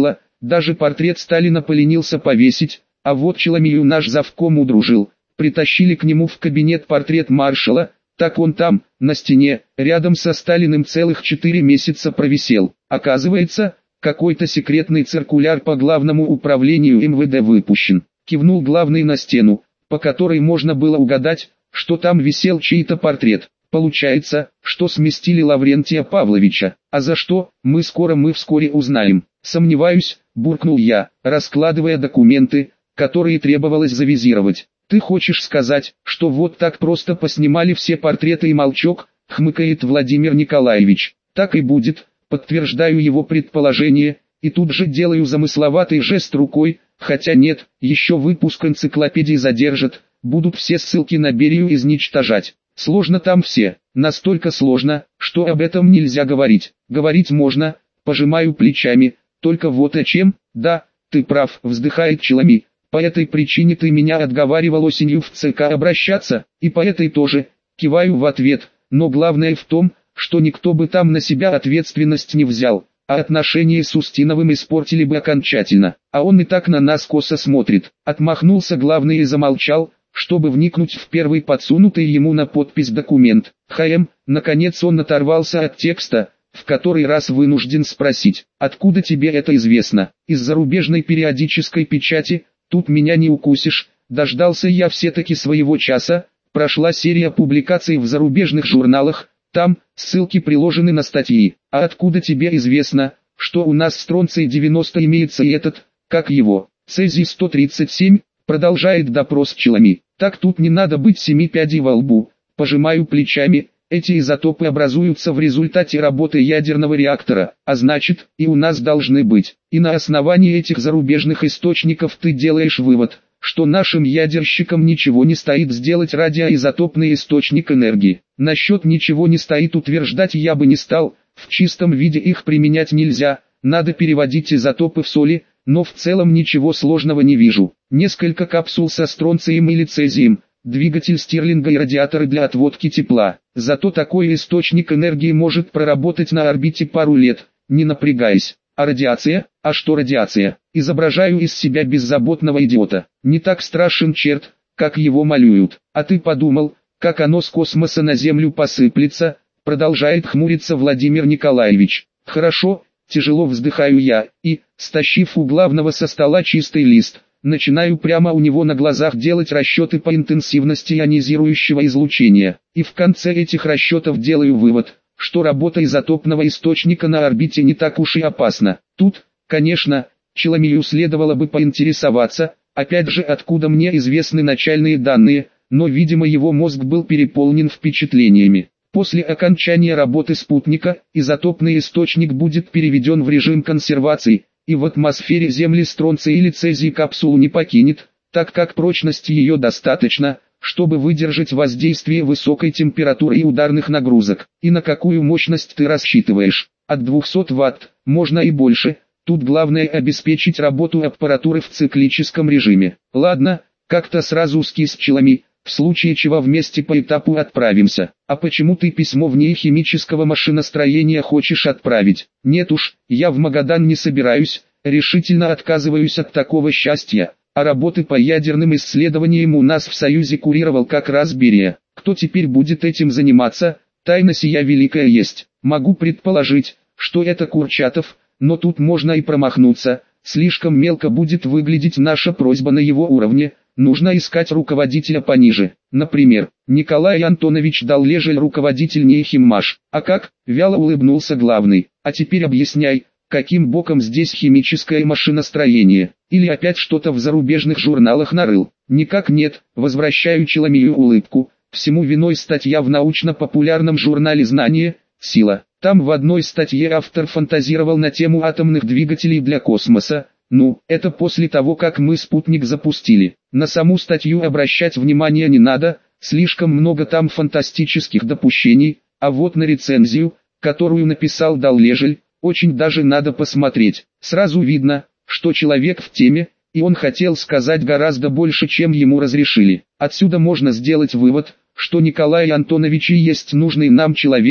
даже портрет Сталина поленился повесить, а вот Челомею наш завком удружил. Притащили к нему в кабинет портрет маршала, так он там, на стене, рядом со Сталиным целых 4 месяца провисел. Оказывается, какой-то секретный циркуляр по главному управлению МВД выпущен. Кивнул главный на стену, по которой можно было угадать, что там висел чей-то портрет. Получается, что сместили Лаврентия Павловича. А за что, мы вскоре узнаем. Сомневаюсь, буркнул я, раскладывая документы, которые требовалось завизировать. Ты хочешь сказать, что вот так просто поснимали все портреты и молчок, хмыкает Владимир Николаевич. Так и будет, подтверждаю его предположение, и тут же делаю замысловатый жест рукой, хотя нет, еще выпуск энциклопедии задержат, будут все ссылки на Берию изничтожать. Сложно там все, настолько сложно, что об этом нельзя говорить. Говорить можно, пожимаю плечами, только вот о чем, да, ты прав, вздыхает Челоми. По этой причине ты меня отговаривал осенью в ЦК обращаться, и по этой тоже, киваю в ответ, но главное в том, что никто бы там на себя ответственность не взял, а отношения с Устиновым испортили бы окончательно, а он и так на нас косо смотрит. Отмахнулся главный и замолчал, чтобы вникнуть в первый подсунутый ему на подпись документ. Наконец он оторвался от текста, в который раз вынужден спросить, откуда тебе это известно? Из зарубежной периодической печати. Тут меня не укусишь, дождался я все-таки своего часа, прошла серия публикаций в зарубежных журналах, там ссылки приложены на статьи. А откуда тебе известно, что у нас стронций-90 имеется и этот, как его, цезий-137, продолжает допрос Челоми. Так тут не надо быть 7 пядей во лбу, пожимаю плечами, эти изотопы образуются в результате работы ядерного реактора, а значит, и у нас должны быть. И на основании этих зарубежных источников ты делаешь вывод, что нашим ядерщикам ничего не стоит сделать радиоизотопный источник энергии. Насчет ничего не стоит утверждать я бы не стал, в чистом виде их применять нельзя, надо переводить изотопы в соли, но в целом ничего сложного не вижу. Несколько капсул со стронцием или цезием, двигатель Стирлинга и радиаторы для отводки тепла. Зато такой источник энергии может проработать на орбите пару лет, не напрягаясь. А радиация? А что радиация? Изображаю из себя беззаботного идиота. Не так страшен черт, как его малюют. А ты подумал, как оно с космоса на Землю посыплется? Продолжает хмуриться Владимир Николаевич. Хорошо, тяжело вздыхаю я, и, стащив у главного со стола чистый лист, начинаю прямо у него на глазах делать расчеты по интенсивности ионизирующего излучения. И в конце этих расчетов делаю вывод, что работа изотопного источника на орбите не так уж и опасна. Тут, конечно, Челомею следовало бы поинтересоваться, опять же откуда мне известны начальные данные, но видимо его мозг был переполнен впечатлениями. После окончания работы спутника, изотопный источник будет переведен в режим консервации, и в атмосфере Земли стронций или цезий капсулу не покинет, так как прочности ее достаточно, чтобы выдержать воздействие высокой температуры и ударных нагрузок. И на какую мощность ты рассчитываешь? От 200 Вт, можно и больше. Тут главное обеспечить работу аппаратуры в циклическом режиме. Ладно, как-то сразу скис Челоми, в случае чего вместе по этапу отправимся. А почему ты письмо в НИИ химического машиностроения хочешь отправить? Нет уж, я в Магадан не собираюсь, решительно отказываюсь от такого счастья. А работы по ядерным исследованиям у нас в Союзе курировал как раз Берия. Кто теперь будет этим заниматься? Тайна сия великая есть. Могу предположить, что это Курчатов, но тут можно и промахнуться. Слишком мелко будет выглядеть наша просьба на его уровне. Нужно искать руководителя пониже. Например, Николай Антонович Даллежель, руководитель НИИ Химмаш. А как? Вяло улыбнулся главный. А теперь объясняй, каким боком здесь химическое машиностроение? Или опять что-то в зарубежных журналах нарыл? Никак нет, возвращаю Челомею улыбку. Всему виной статья в научно-популярном журнале «Знание. Сила». Там в одной статье автор фантазировал на тему атомных двигателей для космоса. Ну, это после того, как мы спутник запустили. На саму статью обращать внимание не надо, слишком много там фантастических допущений, а вот на рецензию, которую написал Даллежель, очень даже надо посмотреть. Сразу видно, что человек в теме, и он хотел сказать гораздо больше, чем ему разрешили. Отсюда можно сделать вывод, что Николай Антонович и есть нужный нам человек,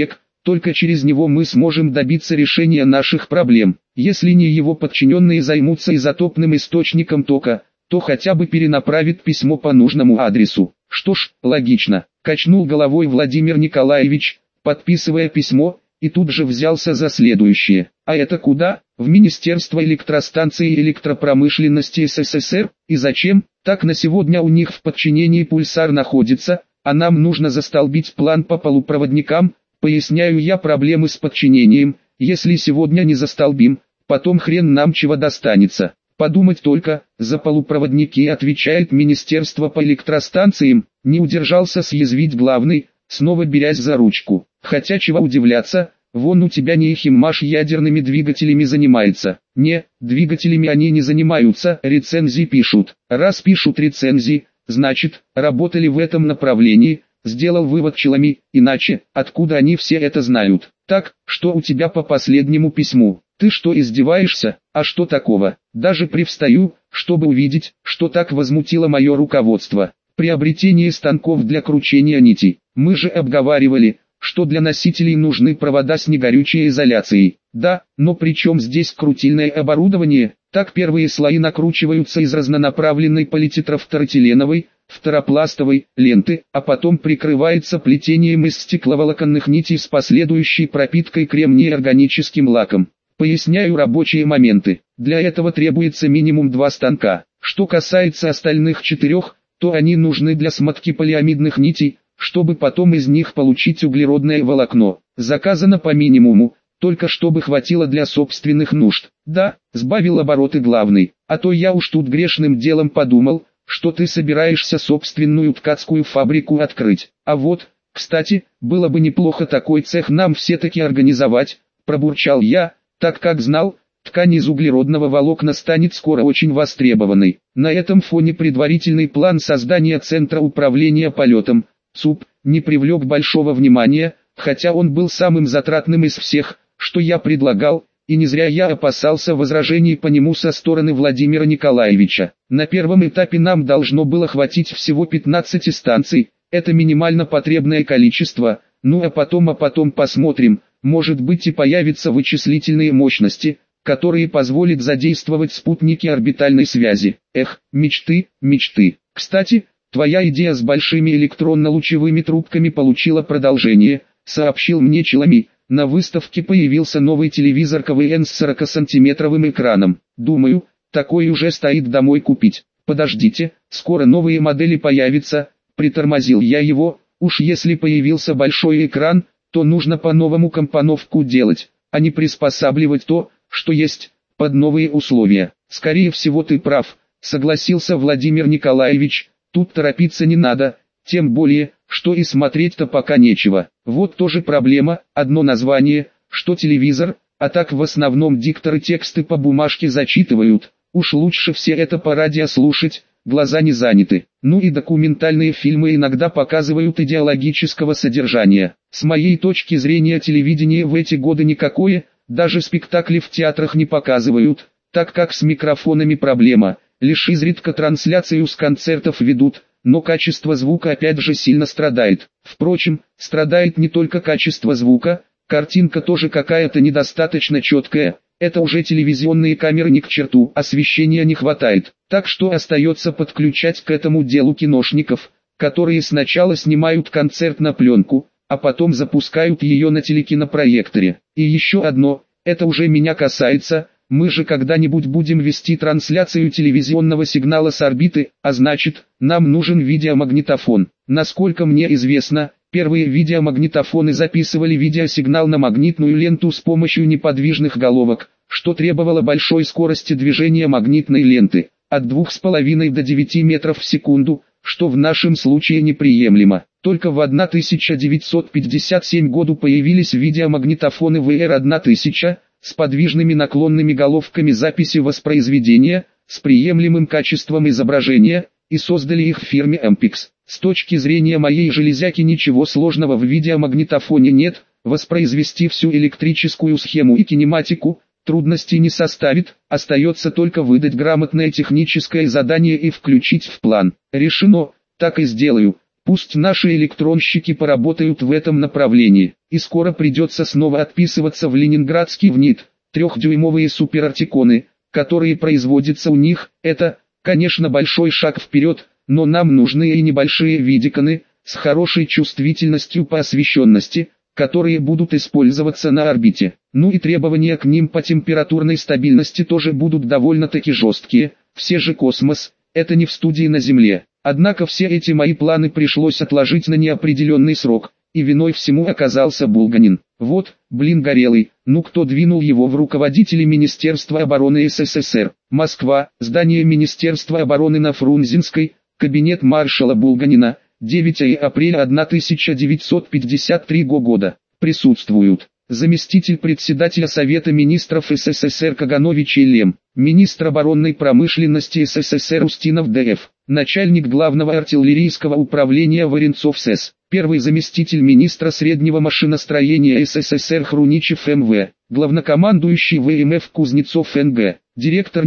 только через него мы сможем добиться решения наших проблем. Если не его подчиненные займутся изотопным источником тока, то хотя бы перенаправит письмо по нужному адресу. Что ж, логично, качнул головой Владимир Николаевич, подписывая письмо, и тут же взялся за следующее. А это куда? В Министерство электростанции и электропромышленности СССР? И зачем? Так на сегодня у них в подчинении Пульсар находится, а нам нужно застолбить план по полупроводникам. Поясняю я проблемы с подчинением, если сегодня не застолбим, потом хрен нам чего достанется. Подумать только, за полупроводники отвечает Министерство по электростанциям, не удержался съязвить главный, снова берясь за ручку. Хотя чего удивляться, вон у тебя Нейхиммаш ядерными двигателями занимается. Не, двигателями они не занимаются, рецензии пишут. Раз пишут рецензии, значит, работали в этом направлении. Сделал вывод Челами, иначе, откуда они все это знают? Так, что у тебя по последнему письму? Ты что, издеваешься? А что такого? Даже привстаю, чтобы увидеть, что так возмутило мое руководство. Приобретение станков для кручения нитей. Мы же обговаривали, что для носителей нужны провода с негорючей изоляцией. Да, но при чем здесь крутильное оборудование? Так первые слои накручиваются из разнонаправленной политетрофторэтиленовой, фторопластовой ленты, а потом прикрывается плетением из стекловолоконных нитей с последующей пропиткой кремния органическим лаком. Поясняю рабочие моменты. Для этого требуется минимум 2 станка. Что касается остальных 4, то они нужны для смотки полиамидных нитей, чтобы потом из них получить углеродное волокно. Заказано по минимуму, только чтобы хватило для собственных нужд. Да, сбавил обороты главный, а то я уж тут грешным делом подумал, что ты собираешься собственную ткацкую фабрику открыть. А вот, кстати, было бы неплохо такой цех нам все-таки организовать, пробурчал я, так как знал, ткань из углеродного волокна станет скоро очень востребованной. На этом фоне предварительный план создания Центра управления полетом, ЦУП, не привлек большого внимания, хотя он был самым затратным из всех, что я предлагал, и не зря я опасался возражений по нему со стороны Владимира Николаевича. На первом этапе нам должно было хватить всего 15 станций, это минимально потребное количество, ну а потом посмотрим, может быть и появятся вычислительные мощности, которые позволят задействовать спутники орбитальной связи. Эх, мечты, мечты. Кстати, твоя идея с большими электронно-лучевыми трубками получила продолжение, сообщил мне Челами. На выставке появился новый телевизор КВН с 40-сантиметровым экраном. Думаю, такой уже стоит домой купить. Подождите, скоро новые модели появятся, притормозил я его. Уж если появился большой экран, то нужно по-новому компоновку делать, а не приспосабливать то, что есть, под новые условия. Скорее всего ты прав, согласился Владимир Николаевич, тут торопиться не надо, тем более, что и смотреть-то пока нечего. Вот тоже проблема, одно название, что телевизор, а так в основном дикторы тексты по бумажке зачитывают. Уж лучше все это по радио слушать, глаза не заняты. Ну и документальные фильмы иногда показывают идеологического содержания. С моей точки зрения телевидение в эти годы никакое, даже спектакли в театрах не показывают, так как с микрофонами проблема, лишь изредка трансляцию с концертов ведут. Но качество звука опять же сильно страдает. Впрочем, страдает не только качество звука, картинка тоже какая-то недостаточно четкая, это уже телевизионные камеры не к черту, освещения не хватает. Так что остается подключать к этому делу киношников, которые сначала снимают концерт на пленку, а потом запускают ее на телекинопроекторе. И еще одно, это уже меня касается. Мы же когда-нибудь будем вести трансляцию телевизионного сигнала с орбиты, а значит, нам нужен видеомагнитофон. Насколько мне известно, первые видеомагнитофоны записывали видеосигнал на магнитную ленту с помощью неподвижных головок, что требовало большой скорости движения магнитной ленты, от 2,5 до 9 метров в секунду, что в нашем случае неприемлемо. Только в 1957 году появились видеомагнитофоны VR-1000, с подвижными наклонными головками записи воспроизведения, с приемлемым качеством изображения, и создали их в фирме Ampex. С точки зрения моей железяки ничего сложного в видеомагнитофоне нет, воспроизвести всю электрическую схему и кинематику, трудностей не составит, остается только выдать грамотное техническое задание и включить в план. Решено, так и сделаю. Пусть наши электронщики поработают в этом направлении, и скоро придется снова отписываться в ленинградский ВНИТ. 3-дюймовые суперартиконы, которые производятся у них, это, конечно, большой шаг вперед, но нам нужны и небольшие видиконы, с хорошей чувствительностью по освещенности, которые будут использоваться на орбите. Ну и требования к ним по температурной стабильности тоже будут довольно-таки жесткие, все же космос, это не в студии на Земле. Однако все эти мои планы пришлось отложить на неопределенный срок, и виной всему оказался Булганин. Вот, блин горелый, ну кто двинул его в руководители Министерства обороны СССР? Москва, здание Министерства обороны на Фрунзенской, кабинет маршала Булганина, 9 апреля 1953 года. Присутствуют заместитель председателя Совета министров СССР Каганович Ильем, министр оборонной промышленности СССР Устинов Д.Ф., начальник главного артиллерийского управления Варенцов С., первый заместитель министра среднего машиностроения СССР Хруничев М.В., главнокомандующий ВМФ Кузнецов Н.Г., директор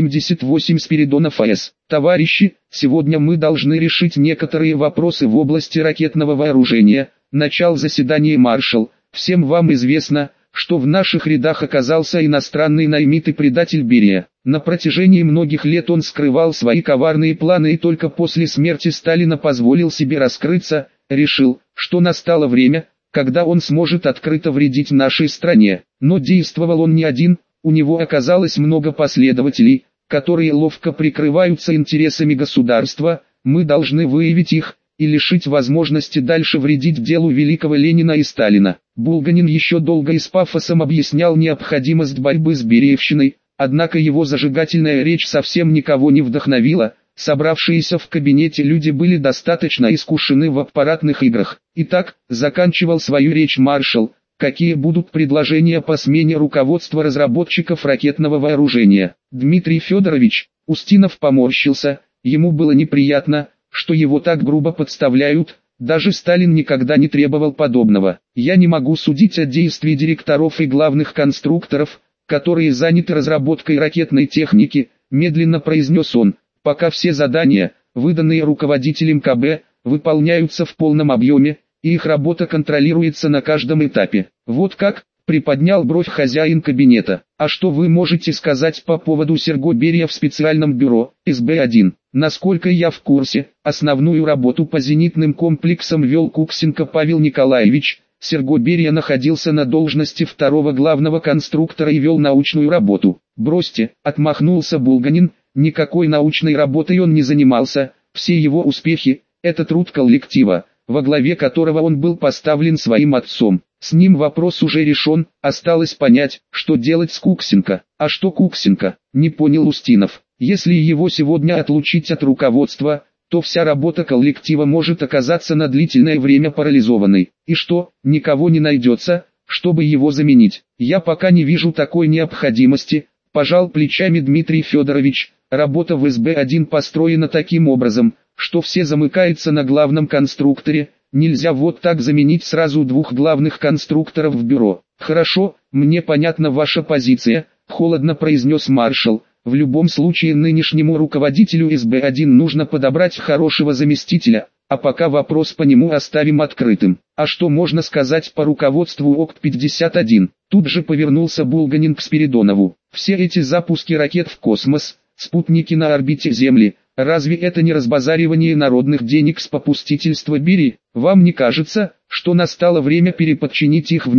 НИИ-88 Спиридонов А.С. Товарищи, сегодня мы должны решить некоторые вопросы в области ракетного вооружения. Начал заседание маршал. Всем вам известно, что в наших рядах оказался иностранный наймит и предатель Берия. На протяжении многих лет он скрывал свои коварные планы и только после смерти Сталина позволил себе раскрыться, решил, что настало время, когда он сможет открыто вредить нашей стране. Но действовал он не один, у него оказалось много последователей, которые ловко прикрываются интересами государства. Мы должны выявить их и лишить возможности дальше вредить делу великого Ленина и Сталина. Булганин еще долго и с пафосом объяснял необходимость борьбы с Бериевщиной, однако его зажигательная речь совсем никого не вдохновила. Собравшиеся в кабинете люди были достаточно искушены в аппаратных играх. Итак, заканчивал свою речь маршал. Какие будут предложения по смене руководства разработчиков ракетного вооружения? Дмитрий Федорович, Устинов поморщился, ему было неприятно, что его так грубо подставляют, даже Сталин никогда не требовал подобного. Я не могу судить о действии директоров и главных конструкторов, которые заняты разработкой ракетной техники, медленно произнес он, пока все задания, выданные руководителем КБ, выполняются в полном объеме, и их работа контролируется на каждом этапе. Вот как, приподнял бровь хозяин кабинета. А что вы можете сказать по поводу Серго Берия в специальном бюро, СБ-1? Насколько я в курсе, основную работу по зенитным комплексам вел Куксенко Павел Николаевич. Серго Берия находился на должности второго главного конструктора и вел научную работу. Бросьте, отмахнулся Булганин, никакой научной работой он не занимался, все его успехи – это труд коллектива, во главе которого он был поставлен своим отцом. С ним вопрос уже решен, осталось понять, что делать с Куксенко. А что Куксенко, не понял Устинов. Если его сегодня отлучить от руководства, то вся работа коллектива может оказаться на длительное время парализованной. И что, никого не найдется, чтобы его заменить? Я пока не вижу такой необходимости, пожал плечами Дмитрий Федорович. Работа в СБ-1 построена таким образом, что все замыкаются на главном конструкторе. Нельзя вот так заменить сразу двух главных конструкторов в бюро. Хорошо, мне понятна ваша позиция, холодно произнес маршал. В любом случае нынешнему руководителю СБ-1 нужно подобрать хорошего заместителя, а пока вопрос по нему оставим открытым. А что можно сказать по руководству ОКТ-51? Тут же повернулся Булганин к Спиридонову. Все эти запуски ракет в космос, спутники на орбите Земли, разве это не разбазаривание народных денег с попустительства Берии? Вам не кажется, что настало время переподчинить их в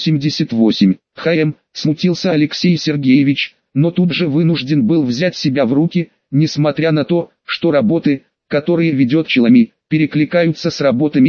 НИИ-88? Смутился Алексей Сергеевич, но тут же вынужден был взять себя в руки, несмотря на то, что работы, которые ведет Челами, перекликаются с работами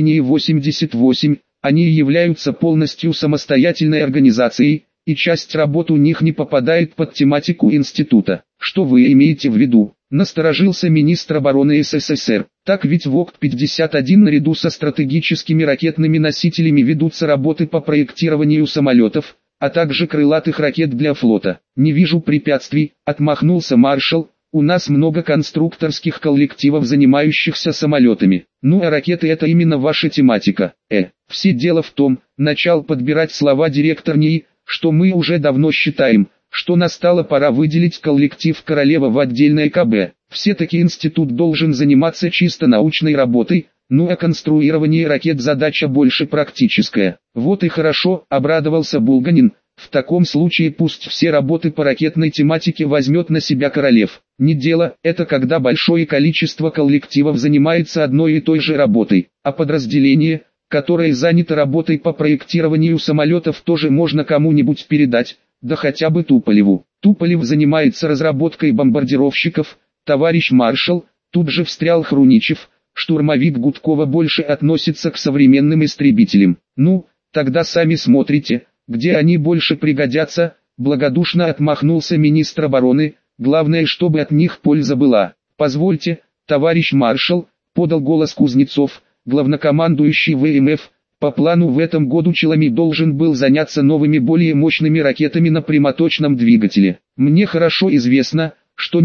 НИИ-88, они являются полностью самостоятельной организацией, и часть работ у них не попадает под тематику института. Что вы имеете в виду? Насторожился министр обороны СССР. Так ведь в ОКТ-51 наряду со стратегическими ракетными носителями ведутся работы по проектированию самолетов, а также крылатых ракет для флота. Не вижу препятствий, отмахнулся маршал, у нас много конструкторских коллективов, занимающихся самолетами. Ну а ракеты — это именно ваша тематика. Все дело в том, начал подбирать слова директор НИИ, что мы уже давно считаем, что настала пора выделить коллектив Королева в отдельное КБ. Все-таки институт должен заниматься чисто научной работой, Ну а конструирование ракет задача больше практическая. Вот и хорошо, обрадовался Булганин. В таком случае пусть все работы по ракетной тематике возьмет на себя Королев. Не дело, это когда большое количество коллективов занимается одной и той же работой, а подразделение, которое занято работой по проектированию самолетов, тоже можно кому-нибудь передать, да хотя бы Туполеву. Туполев занимается разработкой бомбардировщиков, товарищ маршал, тут же встрял Хруничев, штурмовик Гудкова больше относится к современным истребителям. Ну, тогда сами смотрите, где они больше пригодятся, благодушно отмахнулся министр обороны, главное, чтобы от них польза была. Позвольте, товарищ маршал, подал голос Кузнецов, главнокомандующий ВМФ, по плану в этом году Челами должен был заняться новыми более мощными ракетами на прямоточном двигателе. Мне хорошо известно, что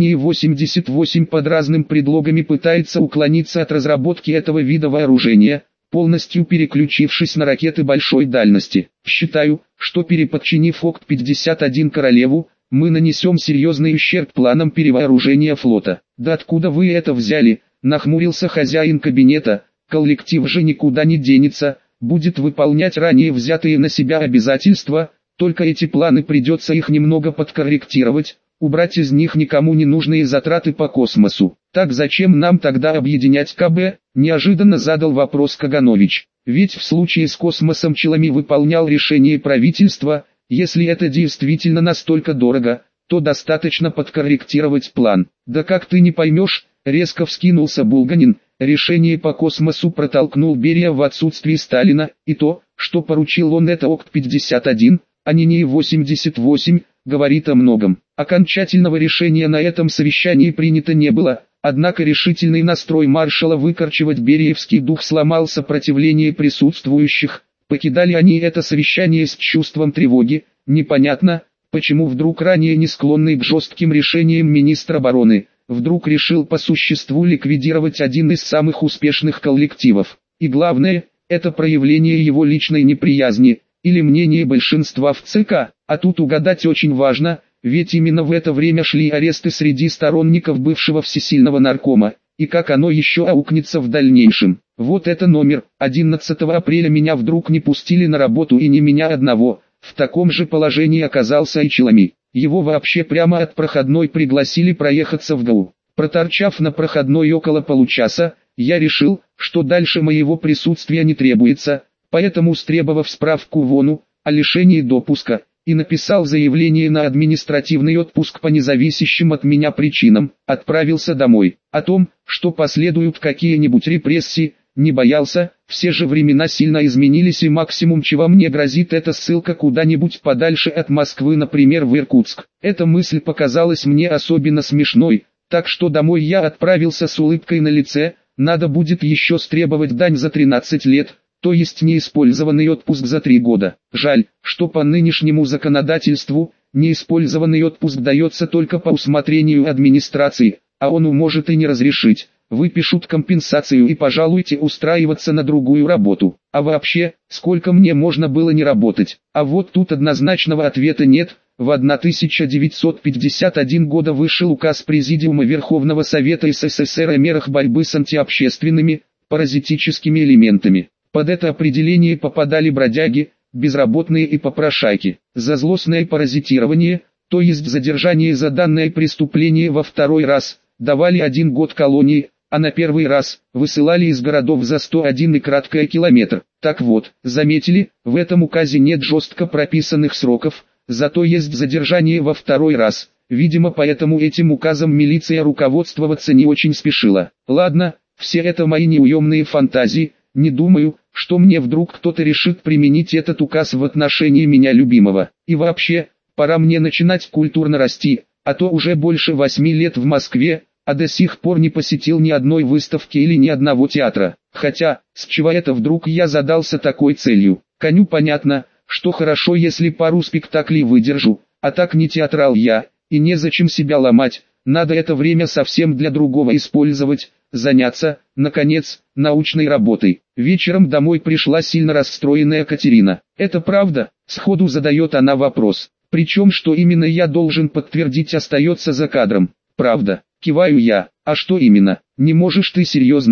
НИИ-88 под разным предлогами пытается уклониться от разработки этого вида вооружения, полностью переключившись на ракеты большой дальности. Считаю, что переподчинив ОКТ-51 Королеву, мы нанесем серьезный ущерб планам перевооружения флота. Да откуда вы это взяли? Нахмурился хозяин кабинета. Коллектив же никуда не денется, будет выполнять ранее взятые на себя обязательства, только эти планы придется их немного подкорректировать, убрать из них никому не нужные затраты по космосу. Так зачем нам тогда объединять КБ? Неожиданно задал вопрос Каганович. Ведь в случае с космосом Челами выполнял решение правительства, если это действительно настолько дорого, то достаточно подкорректировать план. Да как ты не поймешь, резко вскинулся Булганин. Решение по космосу протолкнул Берия в отсутствие Сталина, и то, что поручил он это ОКТ-51, а не НИИ-88, говорит о многом. Окончательного решения на этом совещании принято не было, однако решительный настрой маршала выкорчевать бериевский дух сломал сопротивление присутствующих, покидали они это совещание с чувством тревоги. Непонятно, почему вдруг ранее не склонный к жестким решениям министр обороны, вдруг решил по существу ликвидировать один из самых успешных коллективов. И главное, это проявление его личной неприязни, или мнение большинства в ЦК, а тут угадать очень важно, ведь именно в это время шли аресты среди сторонников бывшего всесильного наркома, и как оно еще аукнется в дальнейшем. Вот это номер. 11 апреля меня вдруг не пустили на работу, и не меня одного, в таком же положении оказался и Челами. Его вообще прямо от проходной пригласили проехаться в ГАУ. Проторчав на проходной около получаса, я решил, что дальше моего присутствия не требуется, поэтому, стребовав справку в ОНУ о лишении допуска, и написал заявление на административный отпуск по независящим от меня причинам, отправился домой. О том, что последуют какие-нибудь репрессии, не боялся, все же времена сильно изменились, и максимум, чего мне грозит, это ссылка куда-нибудь подальше от Москвы, например в Иркутск. Эта мысль показалась мне особенно смешной, так что домой я отправился с улыбкой на лице. Надо будет еще стребовать дань за 13 лет, то есть неиспользованный отпуск за 3 года. Жаль, что по нынешнему законодательству, неиспользованный отпуск дается только по усмотрению администрации, а он может и не разрешить. Выпишут компенсацию и пожалуйте устраиваться на другую работу. А вообще, сколько мне можно было не работать? А вот тут однозначного ответа нет. В 1951 году вышел указ Президиума Верховного Совета СССР о мерах борьбы с антиобщественными, паразитическими элементами. Под это определение попадали бродяги, безработные и попрошайки. За злостное паразитирование, то есть задержание за данное преступление во второй раз, давали 1 год колонии, а на первый раз высылали из городов за 101 и краткое километр. Так вот, заметили, в этом указе нет жестко прописанных сроков, зато есть задержание во второй раз. Видимо, поэтому этим указом милиция руководствоваться не очень спешила. Ладно, все это мои неуемные фантазии, не думаю, что мне вдруг кто-то решит применить этот указ в отношении меня любимого. И вообще, пора мне начинать культурно расти, а то уже больше 8 лет в Москве, а до сих пор не посетил ни одной выставки или ни одного театра. Хотя, с чего это вдруг я задался такой целью? Коню понятно, что хорошо, если пару спектаклей выдержу, а так не театрал я, и незачем себя ломать, надо это время совсем для другого использовать, заняться, наконец, научной работой. Вечером домой пришла сильно расстроенная Катерина. Это правда? Сходу задает она вопрос. Причем, что именно я должен подтвердить, остается за кадром. Правда, киваю я. А что именно? Не можешь ты серьезно?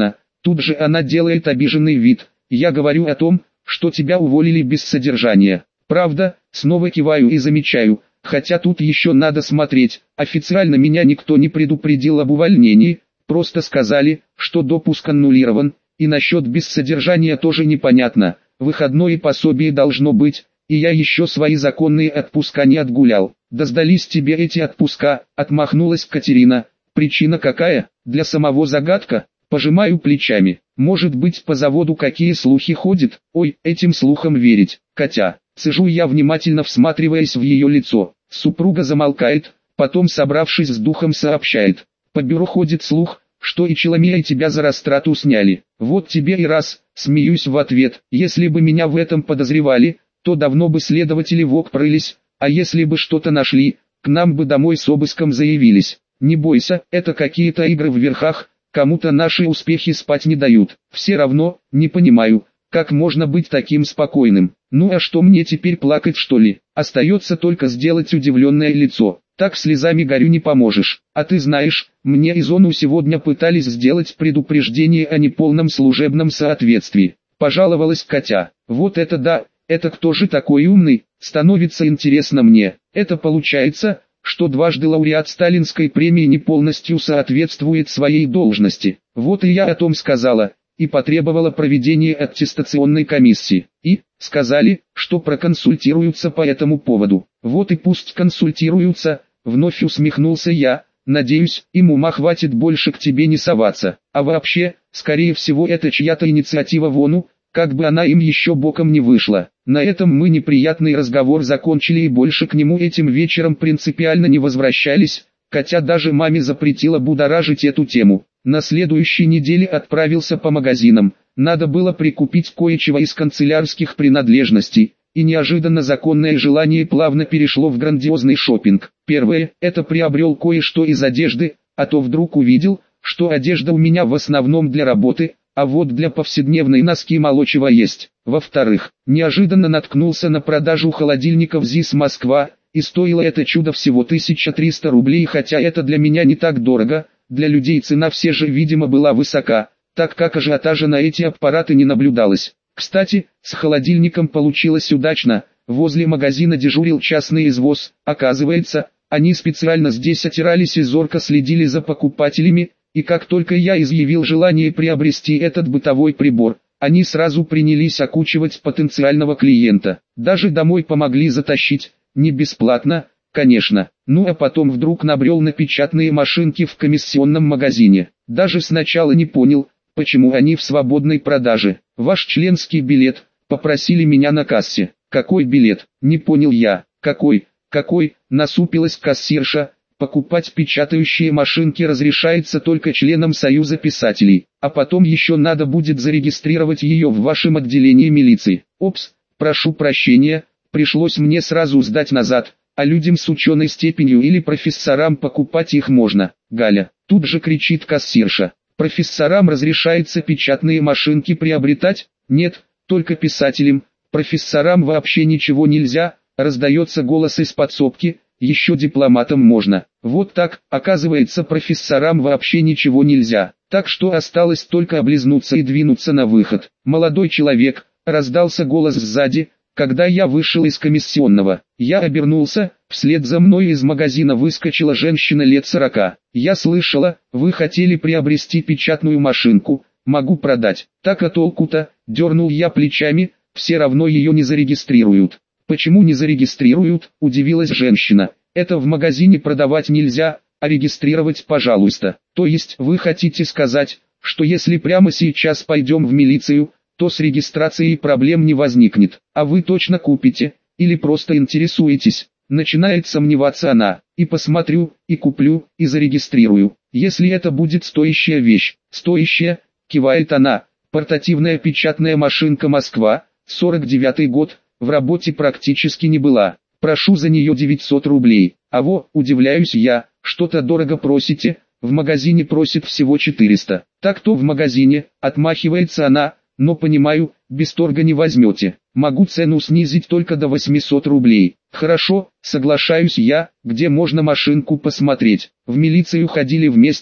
Тут же она делает обиженный вид. Я говорю о том, что тебя уволили без содержания. Правда, снова киваю и замечаю, хотя тут еще надо смотреть, официально меня никто не предупредил об увольнении, просто сказали, что допуск аннулирован, и насчет без содержания тоже непонятно, выходное пособие должно быть, и я еще свои законные отпуска не отгулял. Да сдались тебе эти отпуска, отмахнулась Катерина. Причина какая? Для самого загадка. Пожимаю плечами. Может быть, по заводу какие слухи ходят? Ой, этим слухам верить. Катя, цежу я, внимательно всматриваясь в ее лицо. Супруга замолкает, потом, собравшись с духом, сообщает. По бюро ходит слух, что и Челомея тебя за растрату сняли. Вот тебе и раз, смеюсь в ответ. Если бы меня в этом подозревали, то давно бы следователи в ок прылись, а если бы что-то нашли, к нам бы домой с обыском заявились. Не бойся, это какие-то игры в верхах, кому-то наши успехи спать не дают. Все равно, не понимаю, как можно быть таким спокойным. Ну а что, мне теперь плакать, что ли? Остается только сделать удивленное лицо. Так слезами горю не поможешь. А ты знаешь, мне из ОНУ сегодня пытались сделать предупреждение о неполном служебном соответствии. Пожаловалась Катя. Вот это да, это кто же такой умный? Становится интересно мне. Это получается, что дважды лауреат Сталинской премии не полностью соответствует своей должности. Вот и я о том сказала, и потребовала проведения аттестационной комиссии. И сказали, что проконсультируются по этому поводу. Вот и пусть консультируются, вновь усмехнулся я. Надеюсь, им ума хватит больше к тебе не соваться. А вообще, скорее всего, это чья-то инициатива в ОНУ, как бы она им еще боком не вышла. На этом мы неприятный разговор закончили и больше к нему этим вечером принципиально не возвращались, хотя даже маме запретила будоражить эту тему. На следующей неделе отправился по магазинам, надо было прикупить кое-чего из канцелярских принадлежностей, и неожиданно законное желание плавно перешло в грандиозный шопинг. Первое, это приобрел кое-что из одежды, а то вдруг увидел, что одежда у меня в основном для работы, а вот для повседневной носки мало чего есть. Во-вторых, неожиданно наткнулся на продажу холодильников ЗИС Москва, и стоило это чудо всего 1300 рублей, хотя это для меня не так дорого, для людей цена все же видимо была высока, так как ажиотажа на эти аппараты не наблюдалось. Кстати, с холодильником получилось удачно, возле магазина дежурил частный извоз, оказывается, они специально здесь отирались и зорко следили за покупателями, и как только я изъявил желание приобрести этот бытовой прибор, они сразу принялись окучивать потенциального клиента. Даже домой помогли затащить, не бесплатно, конечно. Ну а потом вдруг набрел на печатные машинки в комиссионном магазине. Даже сначала не понял, почему они в свободной продаже. Ваш членский билет, попросили меня на кассе. Какой билет? Не понял я. Какой, насупилась кассирша. Покупать печатающие машинки разрешается только членам Союза писателей, а потом еще надо будет зарегистрировать ее в вашем отделении милиции. Опс, прошу прощения, пришлось мне сразу сдать назад, а людям с ученой степенью или профессорам покупать их можно. Галя, тут же кричит кассирша. Профессорам разрешается печатные машинки приобретать? Нет, только писателям, профессорам вообще ничего нельзя, раздается голос из подсобки. Еще дипломатам можно. Вот так, оказывается, профессорам вообще ничего нельзя. Так что осталось только облизнуться и двинуться на выход. Молодой человек, раздался голос сзади, когда я вышел из комиссионного. Я обернулся, вслед за мной из магазина выскочила женщина лет 40. Я слышала, вы хотели приобрести печатную машинку, могу продать. Так а толку-то, дернул я плечами, все равно ее не зарегистрируют. «Почему не зарегистрируют?» – удивилась женщина. «Это в магазине продавать нельзя, а регистрировать пожалуйста. То есть вы хотите сказать, что если прямо сейчас пойдем в милицию, то с регистрацией проблем не возникнет, а вы точно купите, или просто интересуетесь?» Начинает сомневаться она. «И посмотрю, и куплю, и зарегистрирую, если это будет стоящая вещь». «Стоящая?» – кивает она. «Портативная печатная машинка Москва, 49-й год». В работе практически не была. Прошу за нее 900 рублей. А во, удивляюсь я, что-то дорого просите, в магазине просит всего 400. Так-то в магазине, отмахивается она, но понимаю, без торга не возьмете. Могу цену снизить только до 800 рублей. Хорошо, соглашаюсь я, где можно машинку посмотреть. В милицию ходили вместе,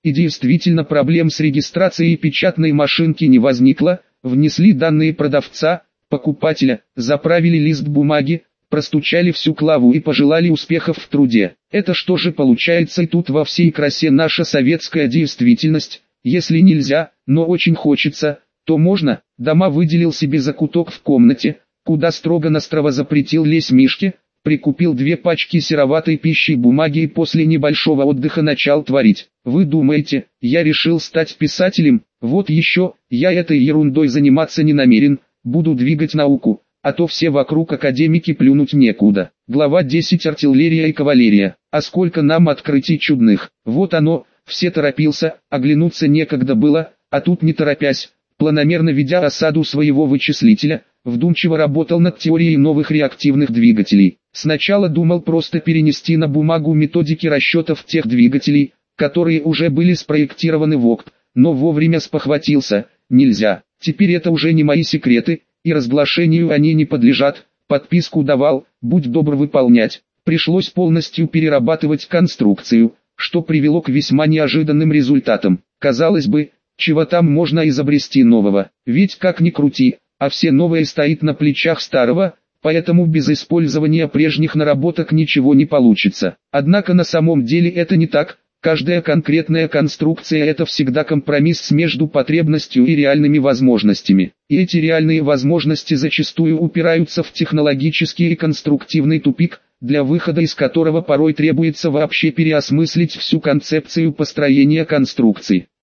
И действительно проблем с регистрацией печатной машинки не возникло, внесли данные продавца, покупателя, заправили лист бумаги, простучали всю клаву и пожелали успехов в труде. Это что же получается, и тут во всей красе наша советская действительность? Если нельзя, но очень хочется, то можно. Дома выделил себе закуток в комнате, куда строго-настрого запретил лезть Мишке, прикупил 2 пачки сероватой пищи и бумаги и после небольшого отдыха начал творить. Вы думаете, я решил стать писателем? Вот еще, я этой ерундой заниматься не намерен, буду двигать науку, а то все вокруг академики, плюнуть некуда. Глава 10. Артиллерия и кавалерия. А сколько нам открытий чудных. Вот оно, все торопился, оглянуться некогда было, а тут не торопясь, планомерно ведя осаду своего вычислителя, вдумчиво работал над теорией новых реактивных двигателей. Сначала думал просто перенести на бумагу методики расчетов тех двигателей, которые уже были спроектированы в ОКТ, но вовремя спохватился, нельзя. Теперь это уже не мои секреты, и разглашению они не подлежат. Подписку давал, будь добр выполнять. Пришлось полностью перерабатывать конструкцию, что привело к весьма неожиданным результатам. Казалось бы, чего там можно изобрести нового, ведь как ни крути, а все новое стоит на плечах старого, поэтому без использования прежних наработок ничего не получится. Однако на самом деле это не так. Каждая конкретная конструкция – это всегда компромисс между потребностью и реальными возможностями. И эти реальные возможности зачастую упираются в технологический и конструктивный тупик, для выхода из которого порой требуется вообще переосмыслить всю концепцию построения конструкций.